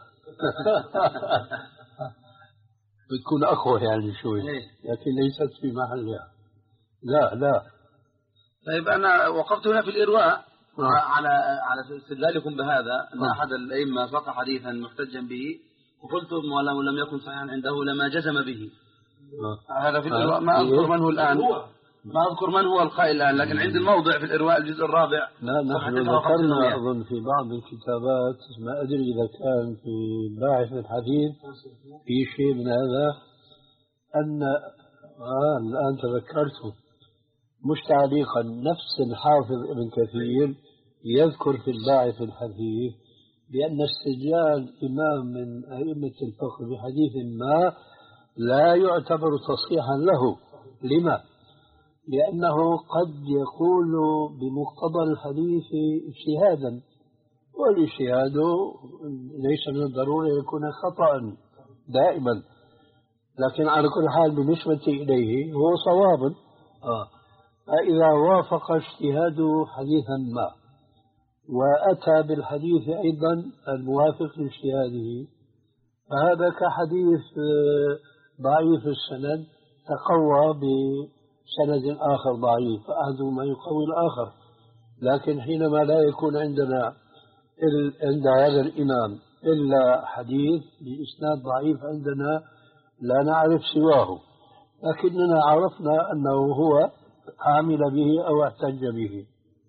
بتكون أقوى يعني شوي، لكن ليست في محلها. لا لا. طيب أنا وقفت هنا في الإرواء على على استدلالكم بهذا أن أحد الأئمة ساق حديثا محتجا به وقلت ولو لم يكن صحيحا عنده لما جزم به. هذا في الإرواء، ما أذكر من هو الآن، ما أذكر من هو القائل الآن، لكن عند الموضع في الإرواء الجزء الرابع. لا نحن ذكرنا أظن في بعض الكتابات، ما أدري إذا كان في باحث الحديث في شيء من هذا، أن آه الآن تذكرته مش تعليقا، نفس الحافظ ابن كثير يذكر في الباعث الحديث بأن استدلال إمام من أئمة الفقه بحديث ما لا يعتبر تصحيحا له. لما؟ لأنه قد يقول بمقتضى الحديث اجتهادا، والاجتهاد ليس من الضروري يكون خطأ دائما، لكن على كل حال بالنسبة إليه هو صواب. آه. فإذا وافق اجتهاده حديثا ما وأتى بالحديث أيضا الموافق لاجتهاده، فهذا كحديث ضعيف السند تقوى بسند آخر ضعيف، فأحدهما يقوي الآخر. لكن حينما لا يكون عندنا عند هذا الإمام إلا حديث بإسناد ضعيف عندنا لا نعرف سواه، لكننا عرفنا أنه هو عامل به أو احتج به،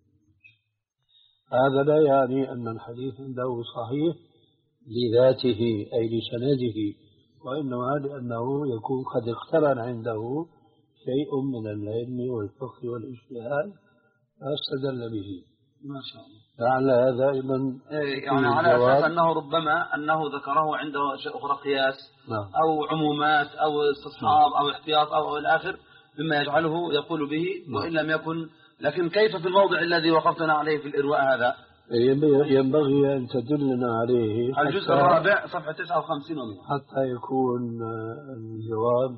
هذا لا يعني أن الحديث عنده صحيح لذاته أي لسنده، وإنما لأنه يكون قد اقترن عنده شيء من العلم والفقه والاجتهاد فاستدل به. ما شاء الله. لعل هذا أيضا يعني على أساس أنه ربما أنه ذكره عنده أشياء أخرى قياس نعم. أو عمومات أو استصحاب أو احتياط أو الآخر مما يجعله يقول به وإن لم يكن. لكن كيف في الموضع الذي وقفتنا عليه في الإرواء هذا ينبغي أن تدلنا عليه الجزء الرابع صفحة تسعة وخمسين ومئة حتى يكون الجواب.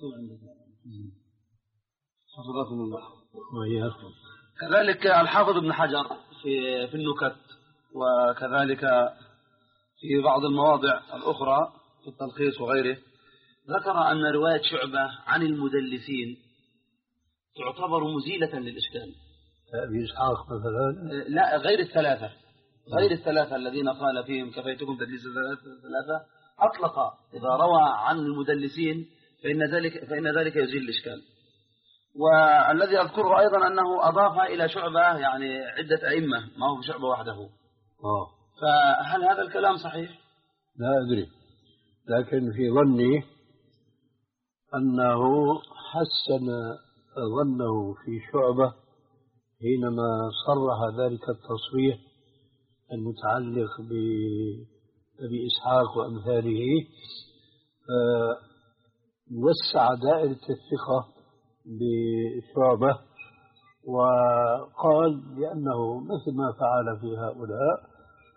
حفظكم الله وإياكم. كذلك الحافظ ابن حجر في في النكت، وكذلك في بعض المواضع الأخرى في التلخيص وغيره، ذكر أن رواية شعبة عن المدلسين تعتبر مزيلة للإشكال. أبي إسحاق مثلا؟ لا، غير الثلاثة، غير الثلاثة الذين قال فيهم كفيتكم تدليس الثلاثة، أطلق إذا روى عن المدلسين فإن ذلك فإن ذلك يزيل الإشكال. والذي أذكره أيضا أنه أضاف إلى شعبة يعني عدة أئمة، ما هو شعبة وحده. آه. فهل هذا الكلام صحيح؟ لا أدري، لكن في ظني أنه حسن ظنه في شعبة حينما صرح ذلك التصريح المتعلق بأبي إسحاق وأمثاله، وسع دائرة الثقة بشعبة وقال بأنه مثل ما فعل في هؤلاء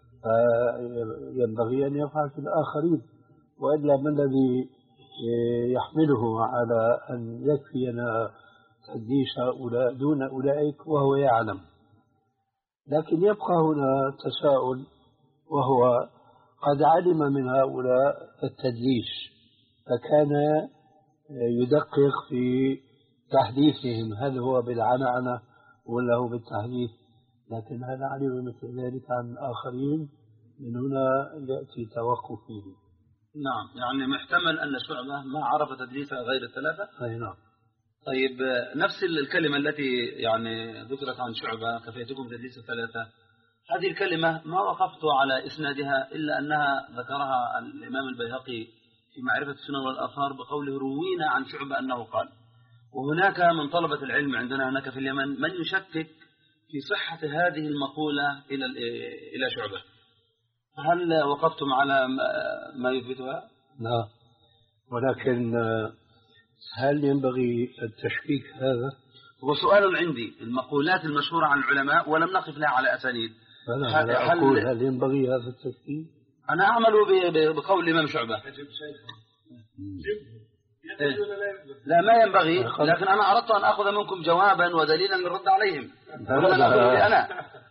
ينبغي أن يفعل في الآخرين، وإلا ما الذي يحمله على أن يكفينا تدليس هؤلاء دون أولئك وهو يعلم. لكن يبقى هنا تساؤل، وهو قد علم من هؤلاء التدليس فكان يدقق في تحديثهم، هل هو بالعنعنة ولا هو بالتحديث، لكن هل علم مثل ذلك عن الآخرين؟ من هنا يأتي توقف فيه. نعم، يعني محتمل أن شعبة ما عرف تدليس غير الثلاثة. أي نعم. طيب، نفس الكلمة التي يعني ذكرت عن شعبة كفيتكم تدليس الثلاثة، هذه الكلمة ما وقفت على إسنادها إلا أنها ذكرها الإمام البيهقي في معرفة السنن والآثار بقوله روينا عن شعبة أنه قال. وهناك من طلبة العلم عندنا هناك في اليمن من يشكك في صحة هذه المقولة إلى إلى شعبة. هل وقفتم على ما يثبتها؟ لا، ولكن هل ينبغي التشكيك هذا؟ هو سؤال عندي. المقولات المشهورة عن العلماء ولم نقف لها على أسانيد. أنا هل, أقول هل ينبغي هذا التشكيك؟ أنا أعمل بقول الإمام شعبة. إيه؟ لا، ما ينبغي، لكن أنا أردت أن أخذ منكم جوابا ودليلا للرد عليهم. لا, أنا.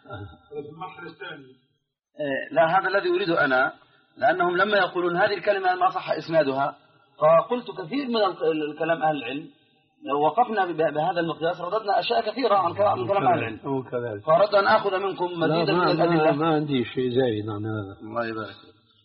لا، هذا الذي أريده أنا، لأنهم لما يقولون هذه الكلمة ما صح إسنادها، فقلت كثير من الكلام أهل العلم لو وقفنا بهذا المقياس رددنا أشياء كثيرة عن كلام أهل العلم، فأردت أن أخذ منكم مزيدا من الأدلة. ما عندي شيء زايد عن هذا. الله يبارك.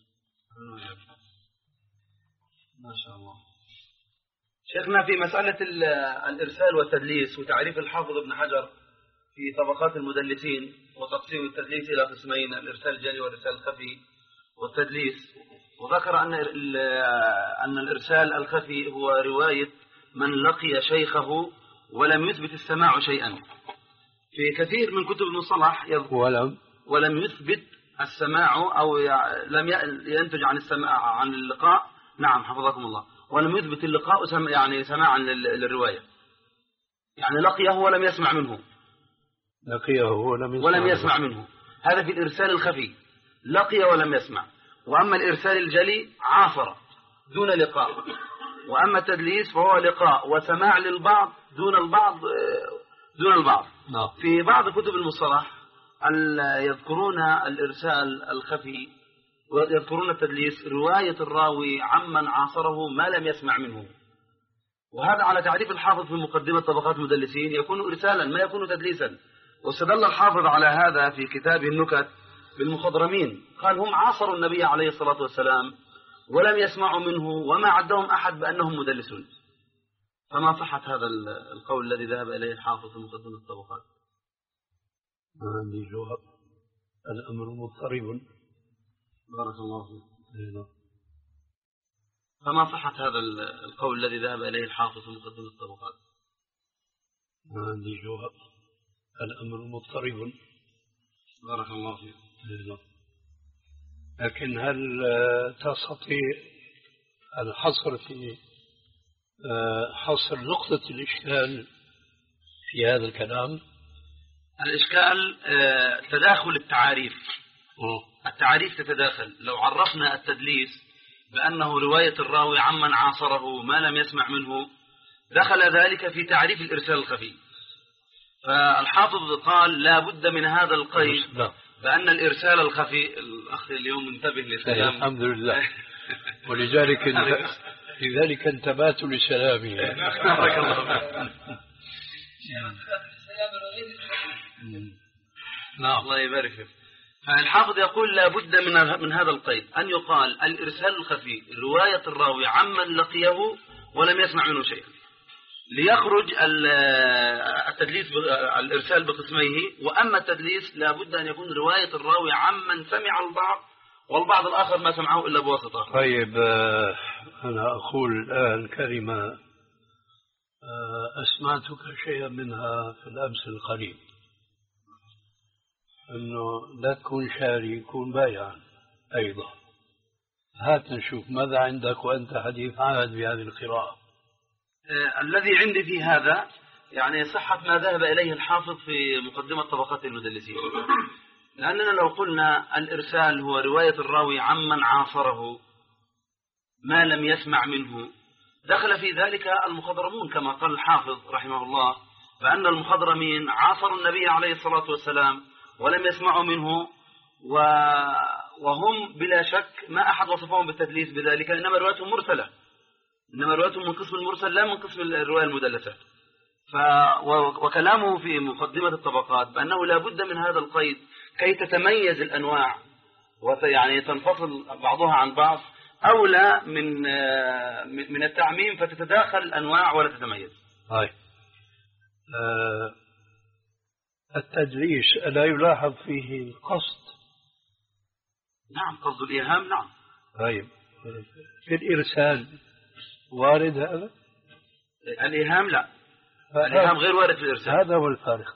ما شاء الله. شيخنا، في مسألة الإرسال والتدليس وتعريف الحافظ ابن حجر في طبقات المدلسين وتقسيم التدليس إلى قسمين، الإرسال الجلي والإرسال الخفي والتدليس، وذكر أن أن الإرسال الخفي هو رواية من لقي شيخه ولم يثبت السماع شيئا. في كثير من كتب المصطلح ولم ولم يثبت السماع أو لم ينتج عن السماع عن اللقاء. نعم، حفظكم الله. ولم يثبت اللقاء سم يعني سماعا للرواية، يعني لقيه ولم يسمع منه. لقيه ولم يسمع, ولم يسمع منه. هذا في الإرسال الخفي، لقي ولم يسمع. وأما الإرسال الجلي عاصر دون لقاء. وأما التدليس فهو لقاء وسماع للبعض دون البعض دون البعض. نعم. في بعض كتب المصطلح يذكرون الإرسال الخفي ويذكرون التدليس رواية الراوي عمن عاصره ما لم يسمع منه. وهذا على تعريف الحافظ في مقدمة طبقات المدلسين يكون إرسالا ما يكون تدليسا. واستدل الحافظ على هذا في كتابه النكت بالمخضرمين، قال هم عاصروا النبي عليه الصلاة والسلام ولم يسمعوا منه وما عدهم أحد بأنهم مدلسون. فما صحة هذا القول الذي ذهب إليه الحافظ في مقدمة الطبقات؟ ما عندي جواب، الأمر مضطرب. بارك الله فيك. فما صحة هذا القول الذي ذهب إليه الحافظ في مقدمة الطبقات؟ ما عندي جواب، الأمر مضطرب. بارك الله فيك. لكن هل تستطيع الحصر في حصر نقطة الإشكال في هذا الكلام؟ الإشكال تداخل التعاريف. التعاريف تتداخل. لو عرفنا التدليس بأنه رواية الراوي عمن عاصره ما لم يسمع منه دخل ذلك في تعريف الإرسال الخفي. فالحافظ قال لا بد من هذا القيد بأن الإرسال الخفي. الأخ اليوم منتبه للكلام الحمد لله. ولذلك لذلك انتبهت لسلامي. بارك الله. نعم الله يبارك فيك. فالحافظ يقول لا بد من من هذا القيد أن يقال الإرسال الخفي رواية الراوي عمن لقيه ولم يسمع منه شيئا، ليخرج التدليس الإرسال بقسميه. وأما التدليس لا بد أن يكون رواية الراوي عمن سمع البعض والبعض الآخر ما سمعه إلا بواسطة. طيب أنا أقول الآن كلمة أسمعتك شيئا منها في الأمس القريب، أنه لا تكون شاري كون بايعا أيضا. هات نشوف ماذا عندك وأنت حديث عهد بهذه القراءة. آه الذي عندي في هذا يعني صحة ما ذهب إليه الحافظ في مقدمة طبقات المدلسين. لأننا لو قلنا الإرسال هو رواية الراوي عمن عاصره ما لم يسمع منه دخل في ذلك المخضرمون كما قال الحافظ رحمه الله، فأن المخضرمين عاصروا النبي عليه الصلاة والسلام ولم يسمعوا منه، وهم بلا شك ما أحد وصفهم بالتدليس بذلك، إنما روايتهم مرسلة، إنما روايتهم من قسم المرسل لا من قسم الرواية المدلسة. ف وكلامه في مقدمة الطبقات بأنه لا بد من هذا القيد كي تتميز الأنواع ويعني تنفصل بعضها عن بعض أولى من من التعميم فتتداخل الأنواع ولا تتميز. هاي أه التدليس ألا يلاحظ فيه القصد؟ نعم قصد الإيهام. نعم. طيب في الإرسال وارد هذا؟ الإيهام لا، الإيهام غير وارد في الإرسال. هذا هو الفارق.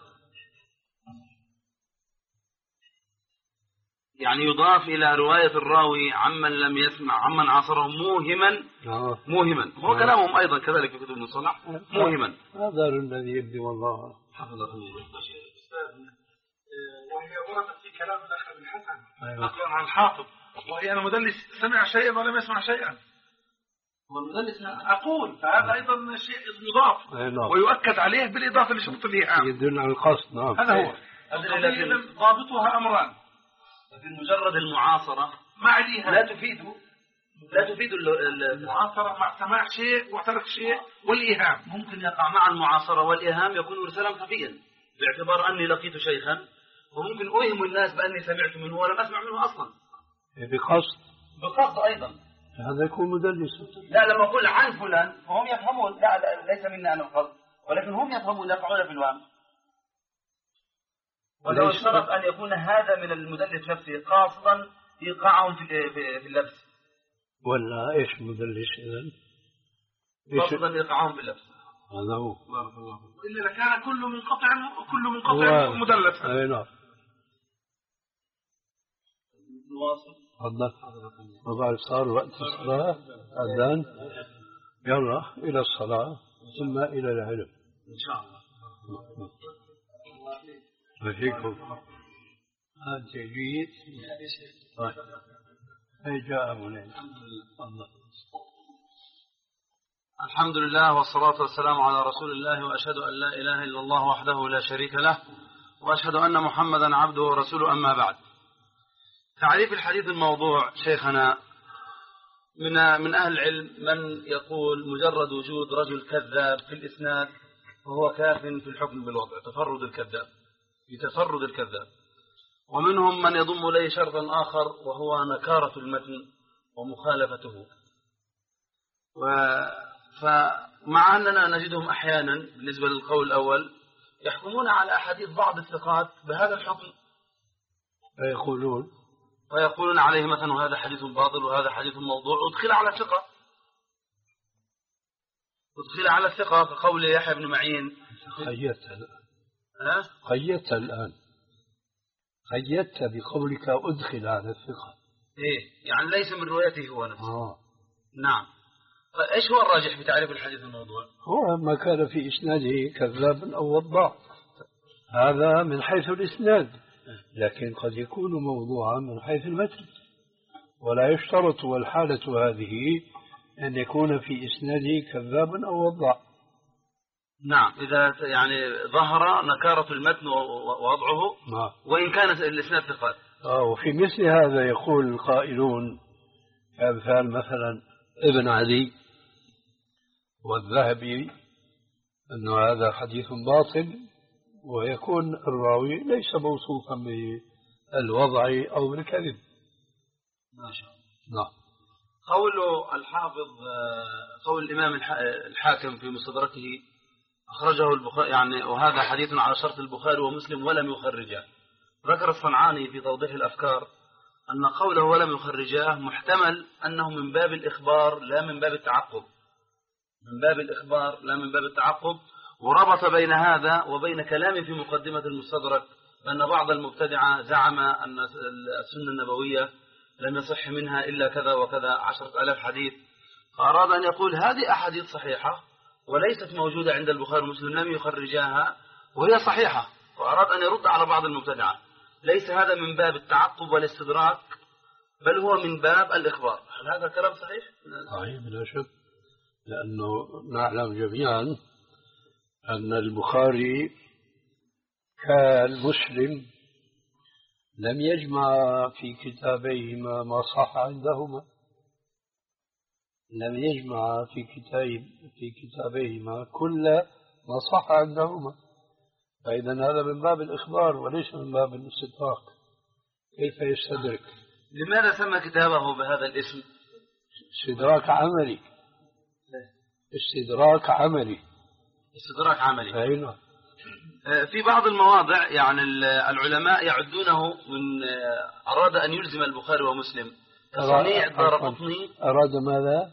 يعني يضاف إلى رواية الراوي عمن لم يسمع عمن عاصره موهما. آه. موهما هو آه. كلامهم أيضا كذلك في كتب المصطلح موهما. هذا الذي يبدي والله حفظه الله. وهي وردت في كلام الأخ ابن حسن نقلا عن الحافظ، وهي أن المدلس سمع شيئا ولم يسمع شيئا. والمدلس أقول فهذا أيضا شيء يضاف ويؤكد عليه بالإضافة لشروط الإيهام يدل على القصد. نعم هذا هو. لكن ضابطها أمران. لكن مجرد المعاصرة مع الإيهام لا تفيد لا تفيد المعاصرة مع سماع شيء وترك شيء والإيهام. ممكن يقع مع المعاصرة والإيهام يكون إرسالا خفيا باعتبار أني لقيت شيخا، وممكن أوهم الناس بأني سمعت منه ولم أسمع منه أصلا بقصد. بقصد أيضا هذا يكون مدلس. لا لما أقول عن فلان فهم يفهمون لا, لا ليس منا أنا القصد، ولكن هم يفهمون يقعون في الوهم. ولو اشترط أن يكون هذا من المدلس نفسه قاصدا إيقاعهم في في اللبس. ولا إيش مدلس إذن؟ قاصدا إيقاعهم في اللبس. هذا هو. إلا كان كل منقطع وكل منقطع مدلسا. أي نعم. نواصل. تفضل. وبعد صار وقت الصلاة أذان، يلا إلى الصلاة ثم إلى العلم إن شاء الله. وفيكم هذا جيد. طيب أي جاء منين؟ الله. الحمد لله والصلاة والسلام على رسول الله، وأشهد أن لا إله إلا الله وحده لا شريك له، وأشهد أن محمدا عبده ورسوله. أما بعد، تعريف الحديث الموضوع شيخنا من من أهل العلم من يقول مجرد وجود رجل كذاب في الإسناد وهو كاف في الحكم بالوضع، تفرد الكذاب بتفرد الكذاب. ومنهم من يضم إليه شرطا آخر وهو نكارة المتن ومخالفته. فمع أننا نجدهم أحيانا بالنسبة للقول الأول يحكمون على أحاديث بعض الثقات بهذا الحكم، فيقولون فيقولون عليه مثلا وهذا حديث باطل وهذا حديث موضوع، ادخل على الثقة ادخل على الثقة كقول يحيى بن معين. قيدت الآن قيدت الآن قيدت بقولك ادخل على الثقة. إيه يعني ليس من روايته هو نفسه. آه. نعم. إيش هو الراجح في تعريف الحديث الموضوع؟ هو ما كان في إسناده كذاب أو وضاع، هذا من حيث الإسناد، لكن قد يكون موضوعا من حيث المتن، ولا يشترط والحالة هذه أن يكون في إسناده كذاب أو وضع. نعم، إذا يعني ظهر نكارة المتن ووضعه نعم. وإن كان الإسناد ثقات. آه وفي مثل هذا يقول القائلون كأمثال مثلا ابن عدي والذهبي أن هذا حديث باطل، ويكون الراوي ليس موصوفا بالوضع أو بالكذب. ما شاء الله. نعم. قول الحافظ قول الإمام الحاكم في مستدركه أخرجه البخاري يعني وهذا حديث على شرط البخاري ومسلم ولم يخرجه. ذكر الصنعاني في توضيح الأفكار أن قوله ولم يخرجاه محتمل أنه من باب الإخبار لا من باب التعقب، من باب الإخبار لا من باب التعقب، وربط بين هذا وبين كلامه في مقدمة المستدرك أن بعض المبتدعة زعم أن السنة النبوية لم يصح منها إلا كذا وكذا عشرة آلاف حديث، فأراد أن يقول هذه أحاديث صحيحة وليست موجودة عند البخاري ومسلم لم يخرجاها وهي صحيحة، فأراد أن يرد على بعض المبتدعة. ليس هذا من باب التعقب والاستدراك بل هو من باب الإخبار. هل هذا كلام صحيح؟ صحيح بلا شك، لأنه نعلم جميعا أن البخاري كالمسلم لم يجمع في كتابيهما ما صح عندهما، لم يجمع في كتاب في كتابيهما كل ما صح عندهما، فإذا هذا من باب الإخبار وليس من باب الاستدراك. كيف يستدرك؟ لماذا سمى كتابه بهذا الاسم؟ استدراك عملي. استدراك عملي. استدراك عملي. أيوة. في بعض المواضع يعني العلماء يعدونه من أراد أن يلزم البخاري ومسلم كصنيع الدارقطني. أراد ماذا؟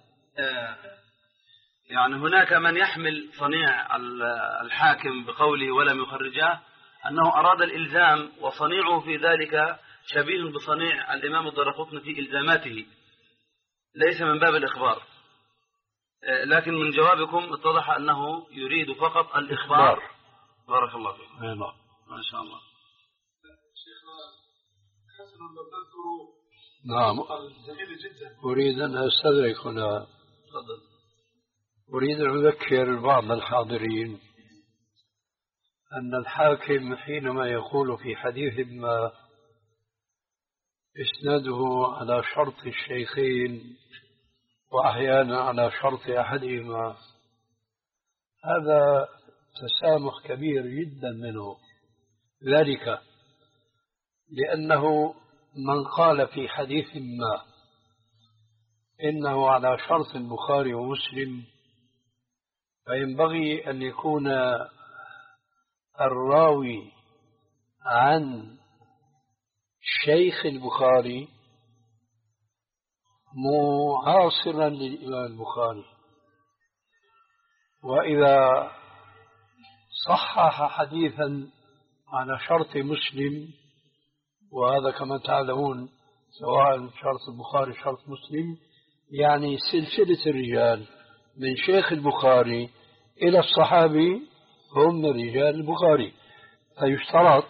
يعني هناك من يحمل صنيع الحاكم بقوله ولم يخرجاه أنه أراد الإلزام، وصنيعه في ذلك شبيه بصنيع الإمام الدارقطني في إلزاماته، ليس من باب الإخبار. لكن من جوابكم اتضح أنه يريد فقط الإخبار. بارك الله فيك. أيوة. ما شاء الله. شيخنا حسن لو تذكروا. نعم. جميل جدا. أريد أن أستدرك هنا. تفضل. أريد أن أذكر بعض الحاضرين أن الحاكم حينما يقول في حديث ما إسناده على شرط الشيخين وأحيانا على شرط أحدهما، هذا تسامح كبير جدا منه، ذلك لأنه من قال في حديث ما إنه على شرط البخاري ومسلم فينبغي أن يكون الراوي عن شيخ البخاري معاصرا للإمام البخاري، وإذا صحح حديثا على شرط مسلم، وهذا كما تعلمون سواء شرط البخاري شرط مسلم يعني سلسلة الرجال من شيخ البخاري إلى الصحابي هم من رجال البخاري، فيشترط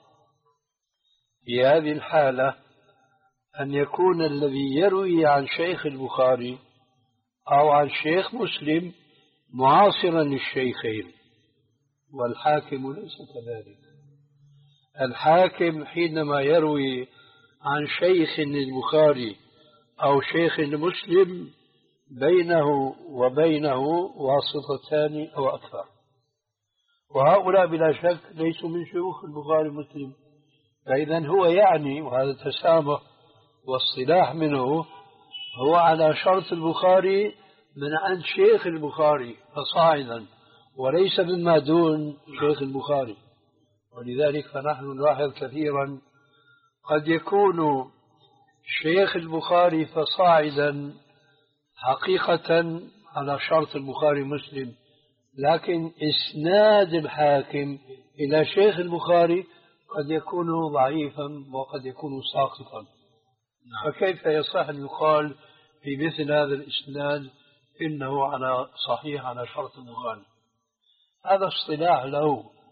في هذه الحالة أن يكون الذي يروي عن شيخ البخاري أو عن شيخ مسلم معاصرا للشيخين، والحاكم ليس كذلك. الحاكم حينما يروي عن شيخ للبخاري أو شيخ لمسلم بينه وبينه واسطتان أو أكثر، وهؤلاء بلا شك ليسوا من شيوخ البخاري ومسلم، فإذا هو يعني، وهذا تسامح والصلاح منه، هو على شرط البخاري من عند شيخ البخاري فصاعدا، وليس مما دون شيخ البخاري. ولذلك فنحن نلاحظ كثيرا قد يكون شيخ البخاري فصاعدا حقيقة على شرط البخاري مسلم، لكن إسناد الحاكم إلى شيخ البخاري قد يكون ضعيفا وقد يكون ساقطا. نعم. فكيف يصح أن يقال في مثل هذا الإسناد إنه على صحيح على شرط البخاري؟ هذا اصطلاح له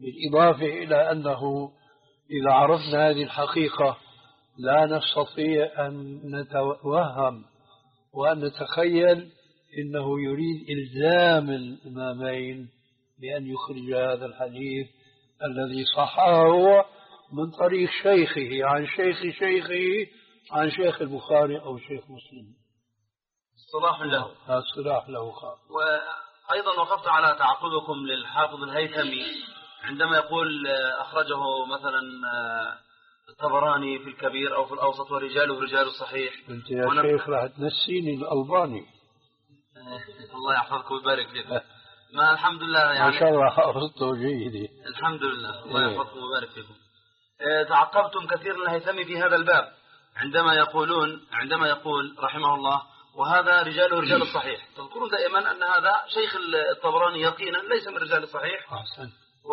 بالإضافة إلى أنه إذا عرفنا هذه الحقيقة لا نستطيع أن نتوهم وأن نتخيل إنه يريد إلزام الإمامين بأن يخرج هذا الحديث الذي صححه هو من طريق شيخه عن شيخ شيخه عن شيخ البخاري أو شيخ مسلم. اصطلاح له. هذا اصطلاح له خاص. وأيضا وقفت على تعقبكم للحافظ الهيثمي عندما يقول أخرجه مثلا الطبراني في الكبير أو في الأوسط ورجاله رجال الصحيح. قلت يا شيخ راح تنسيني الألباني. الله يحفظك ويبارك فيك. ما الحمد لله يعني ما شاء الله حافظته جيد. الحمد لله الله يحفظكم ويبارك فيكم. تعقبتم كثيرا الهيثمي في هذا الباب عندما يقولون عندما يقول رحمه الله وهذا رجاله رجال الصحيح، تذكرون دائما أن هذا شيخ الطبراني يقينا ليس من رجال الصحيح. أحسن.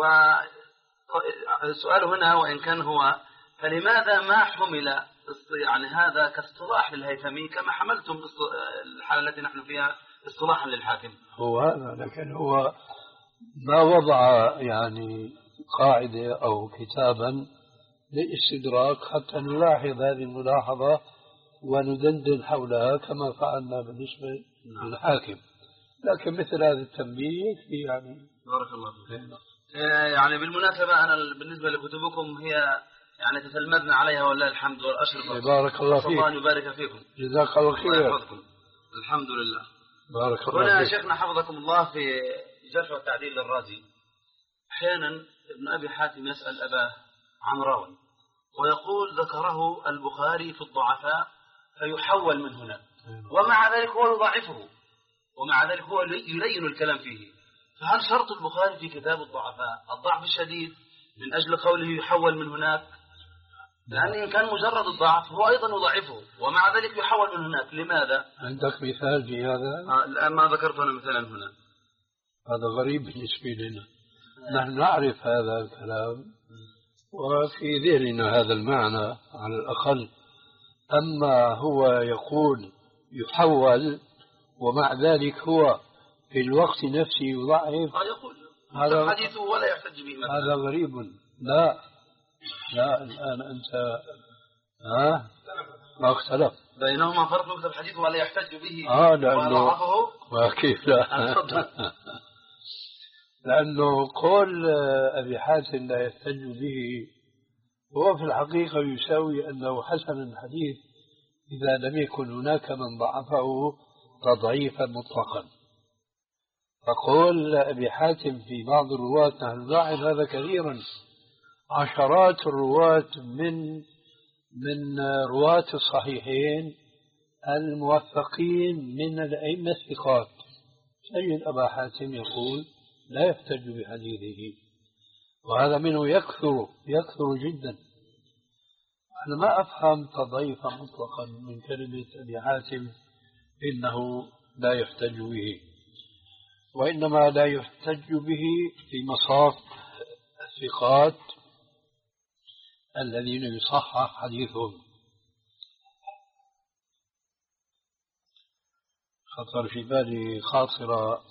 والسؤال هنا وإن كان هو فلماذا ما حمل يعني هذا كاصطلاح للهيثمي كما حملتم الحالة التي نحن فيها اصطلاحا للحاكم؟ هو هذا، لكن هو ما وضع يعني قاعدة أو كتابا للاستدراك حتى نلاحظ هذه الملاحظة وندندن حولها كما فعلنا بالنسبة للحاكم. لكن مثل هذا التنبيه في يعني بارك الله فيك. يعني بالمناسبة أنا بالنسبة لكتبكم هي يعني تتلمذنا عليها والله الحمد والأشرف. بارك الله فيك. الله يبارك فيكم. جزاك الله خير. الحمد لله. بارك الله هنا فيك. شيخنا حفظكم الله في جرح والتعديل للرازي أحيانا ابن أبي حاتم يسأل أباه عن راوي ويقول ذكره البخاري في الضعفاء فيحول من هنا ومع ذلك هو يضعفه ومع ذلك هو يلين الكلام فيه. فهل شرط البخاري في كتاب الضعفاء الضعف الشديد من أجل قوله يحول من هناك؟ لأن إن كان مجرد الضعف هو أيضا يضعفه ومع ذلك يحول من هناك. لماذا؟ عندك مثال في هذا؟ آه الآن ما ذكرت أنا مثلا هنا. هذا غريب بالنسبة لنا. نحن نعرف هذا الكلام وفي ذهننا هذا المعنى على الأقل. أما هو يقول يحول ومع ذلك هو في الوقت نفسه يضعف، هذا حديثه ولا يحتج به مثلا. هذا غريب. لا لا الآن أنت ها ما اختلف بينهما فرق يكتب حديثه ولا يحتج به. آه لأنه كيف لا لأنه قول أبي حاتم لا يحتج به هو في الحقيقة يساوي أنه حسن الحديث إذا لم يكن هناك من ضعفه تضعيفا مطلقا. فقول أبي حاتم في بعض الرواة نحن نلاحظ هذا كثيرا، عشرات الرواة من من رواة الصحيحين الموثقين من الأئمة الثقات سيد أبا حاتم يقول لا يحتج بحديثه، وهذا منه يكثر يكثر جدا. أنا ما أفهم تضعيفا مطلقا من كلمة أبي حاتم إنه لا يحتج به، وإنما لا يحتج به في مصاف الثقات الذين يصحح حديثهم. خطر في بالي خاطرة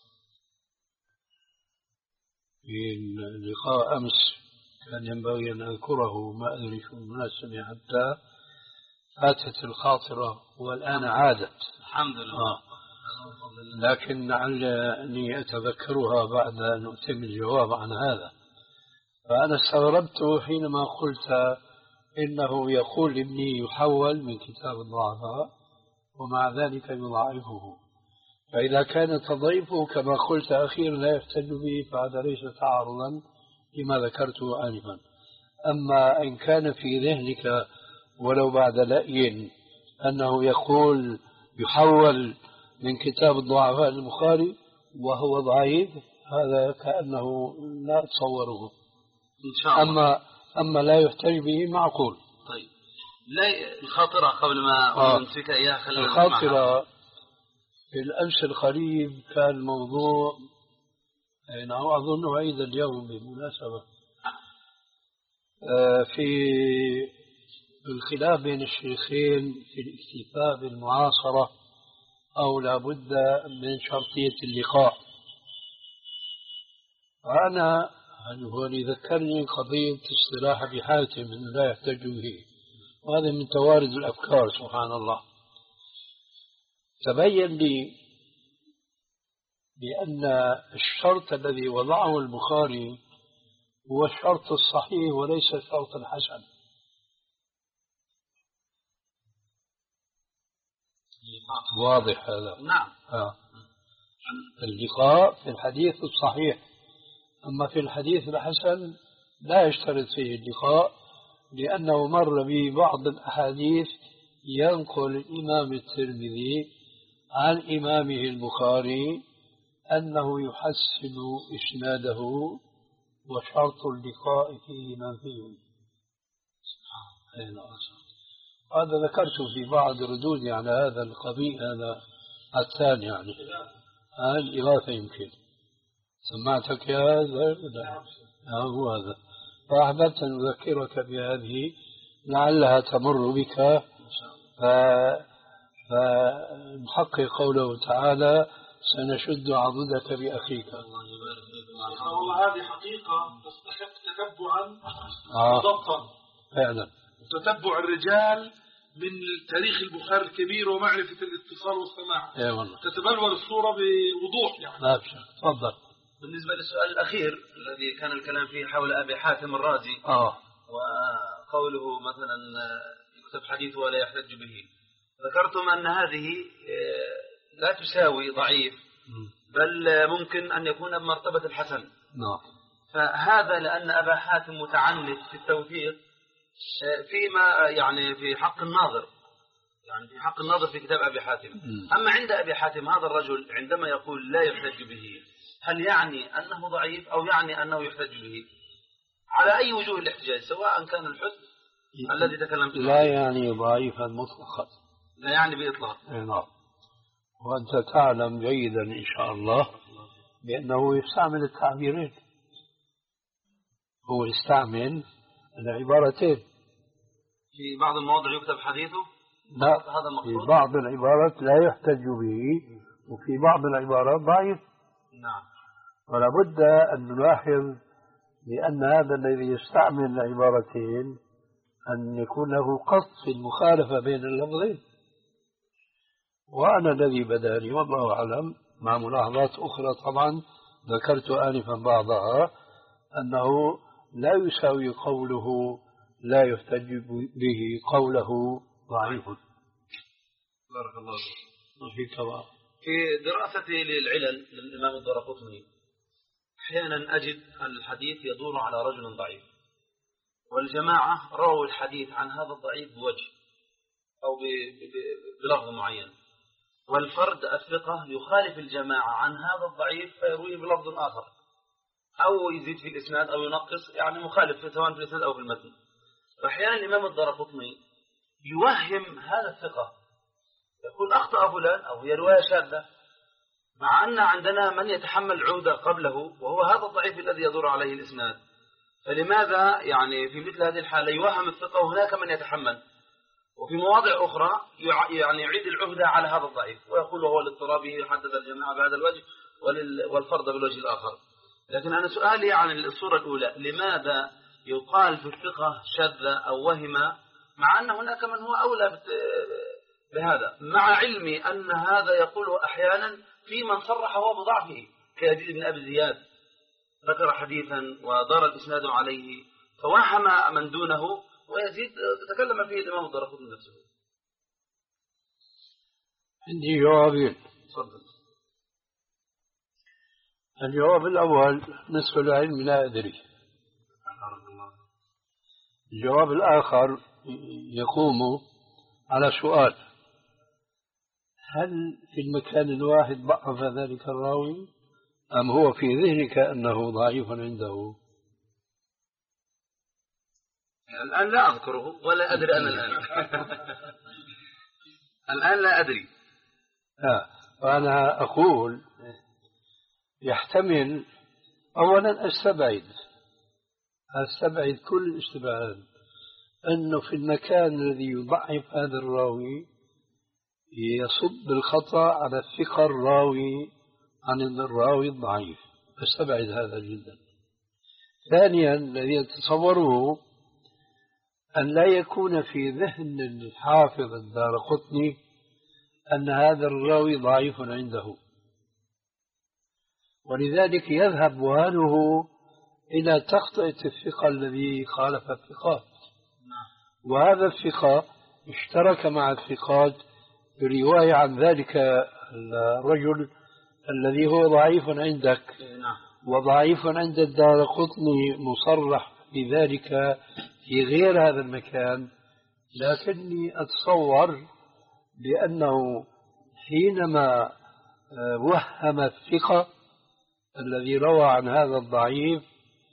في اللقاء أمس كان ينبغي أن أذكره، ما أدري شو المناسبة حتى فاتت الخاطرة والآن عادت الحمد لله. آه. لكن لعلني أتذكرها بعد أن أتم الجواب عن هذا. فأنا استغربت حينما قلت إنه يقول ابني يحول من كتاب الضعفاء ومع ذلك يضعفه. فإذا كان تضعيفه كما قلت أخيرا لا يحتج به فهذا ليس تعارضا لما ذكرته آنفا. أما إن كان في ذهنك ولو بعد لأي أنه يقول يحول من كتاب الضعفاء البخاري وهو ضعيف، هذا كأنه لا تصوره إن شاء الله. أما أما لا يحتج به معقول. طيب لا الخاطرة قبل ما آه. نمسك إياها خلينا الخاطرة في الأمس القريب كان موضوع أنا أظن عيد اليوم بالمناسبة في الخلاف بين الشيخين في الاكتفاء بالمعاصرة أو لابد من شرطية اللقاء. أنا يعني هو يذكرني قضية اصطلاح أبي حاتم أنه لا يحتج به، وهذا من توارد الأفكار سبحان الله. تبين لي بأن الشرط الذي وضعه البخاري هو الشرط الصحيح وليس الشرط الحسن. واضح هذا؟ نعم. آه. اللقاء في الحديث الصحيح، أما في الحديث الحسن لا يشترط فيه اللقاء، لأنه مر به بعض الأحاديث ينقل الإمام الترمذي عن إمامه البخاري أنه يحسن إسناده وشرط اللقاء فيه منفي. هذا ذكرته في بعض ردودي على هذا القضية، هذا الثاني يعني هذا الإغاثة يمكن سمعتك يا هذا؟ لا هو هذا. فأحببت أن أذكرك بهذه لعلها تمر بك، فنحقق قوله تعالى سنشد عضدك بأخيك. والله هذه حقيقة تستحق تتبعا آه. وضبطا فعلا تتبع الرجال من تاريخ البخاري الكبير ومعرفة الاتصال والسماع. اي والله تتبلور الصورة بوضوح يعني. لا بشك. تفضل. بالنسبة للسؤال الأخير الذي كان الكلام فيه حول أبي حاتم الرازي آه. وقوله مثلا يكتب حديثه ولا يحتج به، ذكرتم أن هذه لا تساوي ضعيف، بل ممكن أن يكون بمرتبة الحسن. نعم. فهذا لأن أبا حاتم متعنت في التوثيق فيما يعني في حق الناظر، يعني في حق الناظر في كتاب أبي حاتم. أما عند أبي حاتم هذا الرجل عندما يقول لا يحتج به، هل يعني أنه ضعيف أو يعني أنه يحتج به؟ على أي وجوه الاحتجاج، سواء كان الحد الذي تكلمت لا عنه يعني ضعيفا مطلقا، لا يعني بإطلاق. نعم. وأنت تعلم جيدا إن شاء الله بأنه يستعمل التعبيرين، هو يستعمل العبارتين. في بعض المواضع يكتب حديثه، لا هذا في بعض العبارات لا يحتج به، وفي بعض العبارات ضعيف. نعم. ولا بد أن نلاحظ لأن هذا الذي يستعمل العبارتين أن يكون له قصد في المخالفة بين اللفظين. وأنا الذي بداني والله أعلم مع ملاحظات أخرى طبعا ذكرت آنفا بعضها، أنه لا يساوي قوله لا يحتج به قوله ضعيف. بارك الله فيك. في دراستي للعلل للإمام الدارقطني أحيانا أجد الحديث يدور على رجل ضعيف، والجماعة رووا الحديث عن هذا الضعيف بوجه أو بلفظ معين، والفرد الثقة يخالف الجماعة عن هذا الضعيف فيرويه بلفظ آخر، أو يزيد في الإسناد أو ينقص، يعني مخالف سواء في الإسناد أو في المتن. وأحيانا الإمام الدارقطني يوهم هذا الثقة، يقول أخطأ فلان أو هي رواية شاذة، مع أن عندنا من يتحمل عودة قبله وهو هذا الضعيف الذي يدور عليه الإسناد. فلماذا يعني في مثل هذه الحالة يوهم الثقة وهناك من يتحمل، وفي مواضع أخرى يعني يعيد العهدة على هذا الضعيف ويقول هو الاضطرابي حدد الجماعة بهذا الوجه والفرد بالوجه الآخر. لكن أنا سؤالي عن الصورة الأولى، لماذا يقال في الثقة شذ أو وهم مع أن هناك من هو أولى بهذا، مع علمي أن هذا يقوله أحيانا في من صرح هو بضعفه كيزيد بن أبي زياد، ذكر حديثا ودار الإسناد عليه فوهم من دونه، ويزيد تكلم فيه الإمام الدارقطني نفسه. عندي جوابين. تفضل. الجواب الأول نصف العلم لا أدري. الجواب الآخر يقوم على سؤال: هل في المكان الواحد ضعف ذلك الراوي أم هو في ذهنك أنه ضعيف عنده؟ الآن لا أذكره ولا أدري أنا الآن. الآن لا أدري. آه. وأنا أقول يحتمل أولا أستبعد أستبعد كل الاستبعاد أنه في المكان الذي يضعف هذا الراوي يصب الخطأ على الثقة الراوي عن الراوي الضعيف، أستبعد هذا جدا. ثانيا الذي يتصوره أن لا يكون في ذهن الحافظ الدارقطني أن هذا الراوي ضعيف عنده، ولذلك يذهب وهنه إلى تخطئة الثقة الذي خالف الثقات، وهذا الثقة اشترك مع الثقات في رواية عن ذلك الرجل الذي هو ضعيف عندك وضعيف عند الدارقطني مصرح بذلك في غير هذا المكان. لكني أتصور بأنه حينما وهم الثقة الذي روى عن هذا الضعيف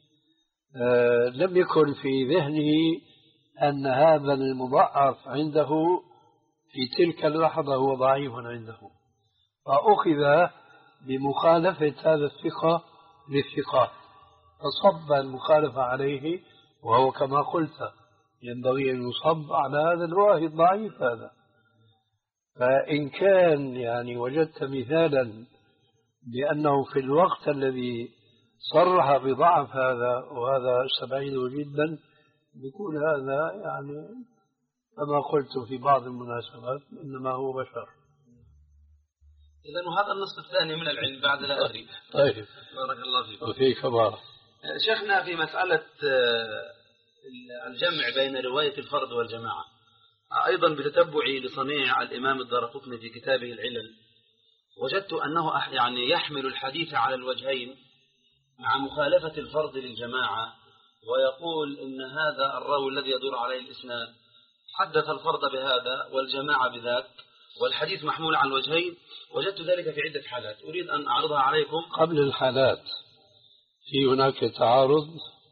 لم يكن في ذهنه أن هذا المضعف عنده في تلك اللحظة هو ضعيف عنده، فأخذ بمخالفة هذا الثقة للثقات فصب المخالفة عليه، وهو كما قلت ينبغي أن يصب على هذا الراوي الضعيف هذا. فإن كان يعني وجدت مثالا بأنه في الوقت الذي صرح بضعف هذا وهذا سبعيده جدا بيكون هذا يعني كما قلت في بعض المناسبات إنما هو بشر. إذن وهذا النصف الثاني من العلم بعد لا أدري. طيب بارك الله فيك. وفيك بارك. شيخنا في مسألة الجمع بين رواية الفرد والجماعة أيضا بتتبعي لصنيع الإمام الدارقطني في كتابه العلل وجدت أنه يعني يحمل الحديث على الوجهين مع مخالفة الفرد للجماعة، ويقول إن هذا الراوي الذي يدور عليه الإسناد حدث الفرد بهذا والجماعة بذاك والحديث محمول على الوجهين. وجدت ذلك في عدة حالات أريد أن أعرضها عليكم. قبل الحالات في هناك تعارض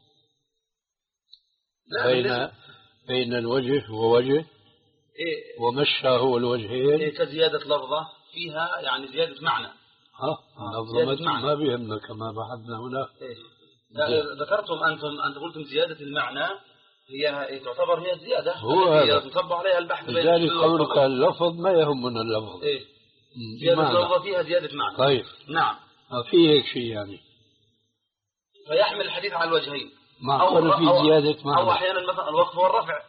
بين بين الوجه ووجه إيه ومشى هو الوجهين إيه كزيادة لفظة فيها يعني زيادة معنى. ها لفظة ما بيهمنا كما بحثنا هنا. إيه ذكرتم أنتم أنت قلتم زيادة المعنى هي تعتبر هي الزيادة هو هذا نطبق عليها البحث. لذلك قولك اللفظ ما يهمنا اللفظ. إيه زيادة لفظة فيها زيادة معنى. طيب نعم في هيك شيء يعني فيحمل الحديث على الوجهين مع أو في زيادة معنى أو أحيانا مثلا الوقف والرفع.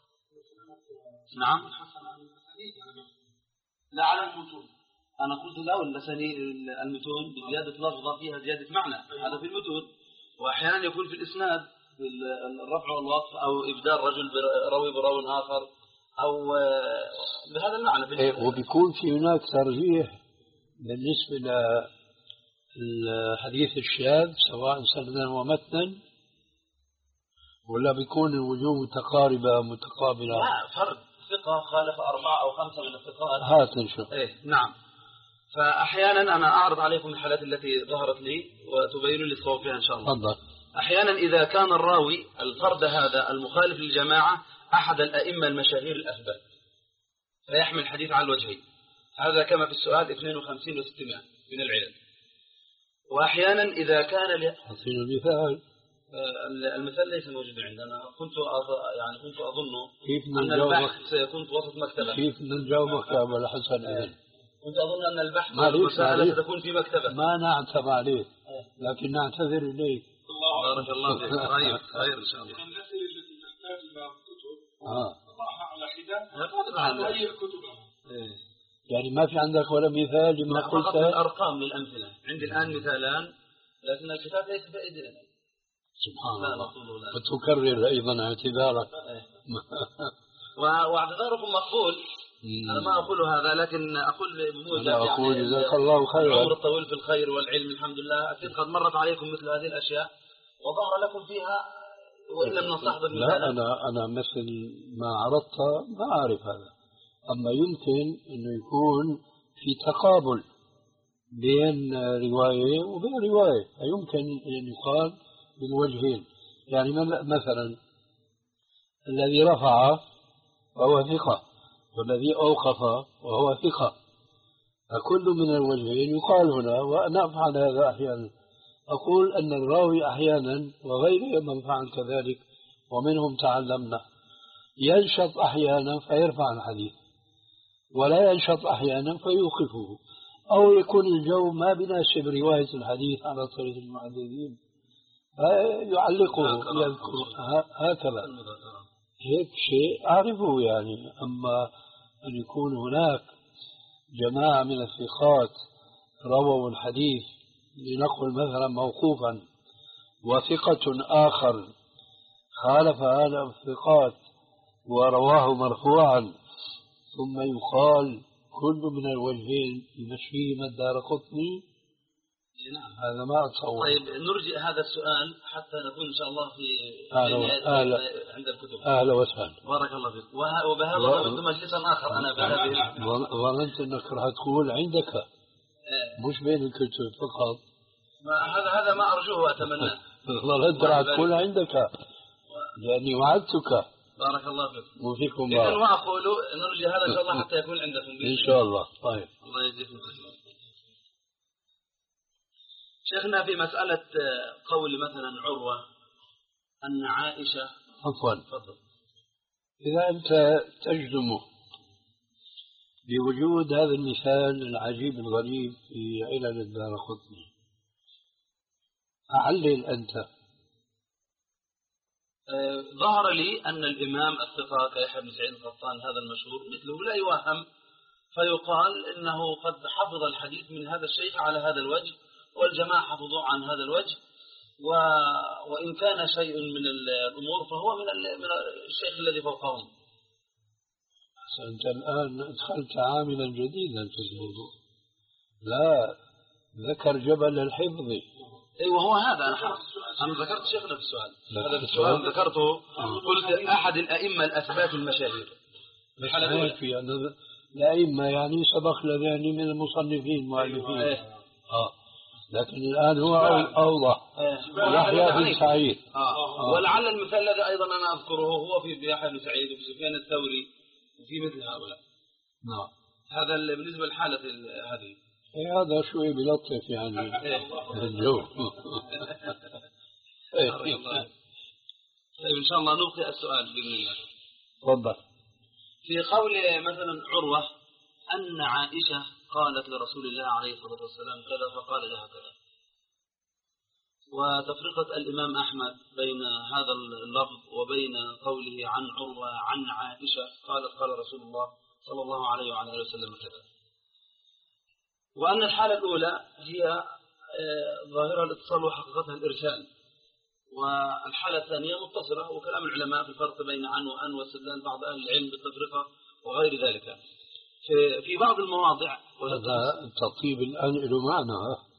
نعم لا على المتون أنا قلت الأول لسني المتون بزيادة لفظة فيها زيادة معنى هذا في المتون، وأحيانا يكون في الإسناد في الرفع والوقف أو إبدال رجل روي براو آخر أو بهذا المعنى في إيه وبيكون في هناك ترجيح بالنسبة للحديث الشاذ سواء سندا ومتنا ولا بيكون الوجوه متقاربة متقابلة؟ لا فرد ثقة خالف أربعة أو خمسة من الثقات. هات نشوف. إيه نعم. فأحيانا أنا أعرض عليكم الحالات التي ظهرت لي وتبين لي الصواب فيها إن شاء الله. تفضل. أحيانا إذا كان الراوي الفرد هذا المخالف للجماعة أحد الأئمة المشاهير الأثبات فيحمل الحديث على الوجهين، هذا كما في السؤال اثنين وخمسين وستمائة من العلل. وأحيانا إذا كان ل... حصيل المثال المثال ليس موجودا عندنا. كنت يعني كنت أظن كيف أن البحث كنت وسط مكتبة. كيف نجاوبك يا أبو الحسن إذن؟ كنت أظن أن البحث والمسألة ستكون في مكتبة. ما نعتب عليه لكن نعتذر إليك. بارك الله فيك. خير خير إن شاء الله. الأسئلة التي نحتاج لها كتب آه نضعها على حدة هذه كتبها. يعني ما في عندك ولا مثال لما قلت؟ فقط الأرقام للأمثلة عندي الآن مثالان لكن الكتاب ليس بأيدينا. سبحان الله. وتكرر أيضا اعتذارك. واعتذاركم مقبول. أنا ما أقول هذا لكن أقول بموجب أنا أقول يعني جزاك الله خيرا. العمر الطويل في الخير والعلم الحمد لله. أكيد قد مرت عليكم مثل هذه الأشياء وظهر لكم فيها وإن لم نستحضر لا أنا أنا مثل ما عرضت ما أعرف هذا، أما يمكن أنه يكون في تقابل بين رواية وبين رواية، يمكن أن يقال بالوجهين. يعني مثلا الذي رفع وهو ثقة والذي أوقف وهو ثقة، فكل من الوجهين يقال هنا. وأنا أفعل هذا أحيانا، أقول أن الراوي أحيانا وغيره من فعل كذلك ومنهم تعلمنا ينشط أحيانا فيرفع الحديث ولا ينشط أحيانا فيوقفه، أو يكون الجو ما بناسب رواية الحديث على طريق المحدثين يعلقه يذكر هكذا. هيك شيء أعرفه يعني. أما أن يكون هناك جماعة من الثقات رووا الحديث، لنقل مثلا موقوفا، وثقة آخر خالف هذا الثقات ورواه مرفوعا، ثم يقال كل من الوجهين يمشيه من الدارقطني، نعم. هذا ما أتصور. طيب نرجئ هذا السؤال حتى نكون إن شاء الله في أهلا عند الكتب. أهلا وسهلا. بارك الله فيك. وبهذا ضبط مجلسا آخر أنا بهذه. ظننت أنك راح تقول عندك مش بين الكتب فقط. هذا هذا ما أرجوه وأتمناه. ظننت راح تقول عندك لأني وعدتك. بارك الله فيك. وفيكم بارك. إذن وأقول نرجي هذا إن شاء الله حتى يكون عندكم. إن شاء الله. طيب. الله يجزيكم خير. شيخنا في مسألة قول مثلا عروة أن عائشة. عفوا. تفضل. إذا أنت تجزم بوجود هذا المثال العجيب الغريب في علل الدارقطني، أعلل أنت. أه ظهر لي أن الإمام الثقة كيحيى بن سعيد القطان هذا المشهور مثله لا يوهم، فيقال إنه قد حفظ الحديث من هذا الشيخ على هذا الوجه، والجماعة حفظوا عن هذا الوجه، و... وإن كان شيء من الأمور فهو من, ال... من الشيخ الذي فوقهم. أنت الآن أدخلت عاملا جديدا في الموضوع. لا، ذكر جبل الحفظ. أي وهو هذا أنا حرص. أنا ذكرت شيخنا في السؤال. هذا السؤال ذكرته. قلت أحد الأئمة الأثبات المشاهير. في أن الأئمة يعني سبق لذاني من المصنفين المؤلفين. آه. لكن الآن هو أوضح. يحيى بن سعيد. آه. ولعل المثال الذي أيضا أنا أذكره هو في يحيى بن سعيد وفي سفيان الثوري وفي مثل هؤلاء. نعم. هذا بالنسبة للحالة هذه. إيه هذا شوي بلطف يعني الجو. طيب إن شاء الله نلقي السؤال بإذن الله. تفضل. في قول مثلا عروة أن عائشة قالت لرسول الله عليه الصلاة والسلام كذا فقال لها كذا، وتفرقة الإمام أحمد بين هذا اللفظ وبين قوله عن عروة عن عائشة قالت قال رسول الله صلى الله عليه وعلى آله وسلم كذا، وأن الحالة الأولى هي ظاهرة الاتصال وحقيقتها الإرسال، والحالة الثانية متصلة، وكلام العلماء في الفرق بين عن وأن واستدلال بعض أهل العلم بالتفرقة وغير ذلك. في في بعض المواضع هذا التطيب الآن له معنى.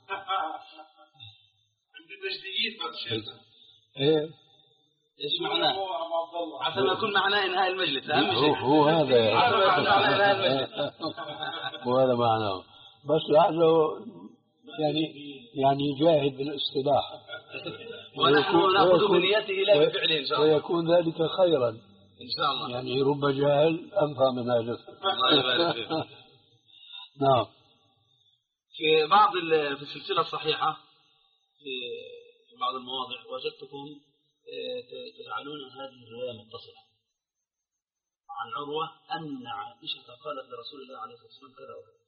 عند المجديين بس ايه ايش معناه؟ عشان يكون معناه انهاء المجلس. اهم شيء هو هذا يعني. هو هذا معناه، بس لعله يعني يعني جاهد بالاصطلاح. ونحن ناخذ بنيته لا بفعله ان شاء الله، ويكون ذلك خيرا ان شاء الله. يعني رب جاهل انفع من هذا. الله يبارك فيك. نعم. في بعض في السلسله الصحيحه في بعض المواضع وجدتكم تجعلون هذه الروايه متصله عن عروه ان عائشه قالت لرسول الله عليه الصلاه والسلام كذا وكذا،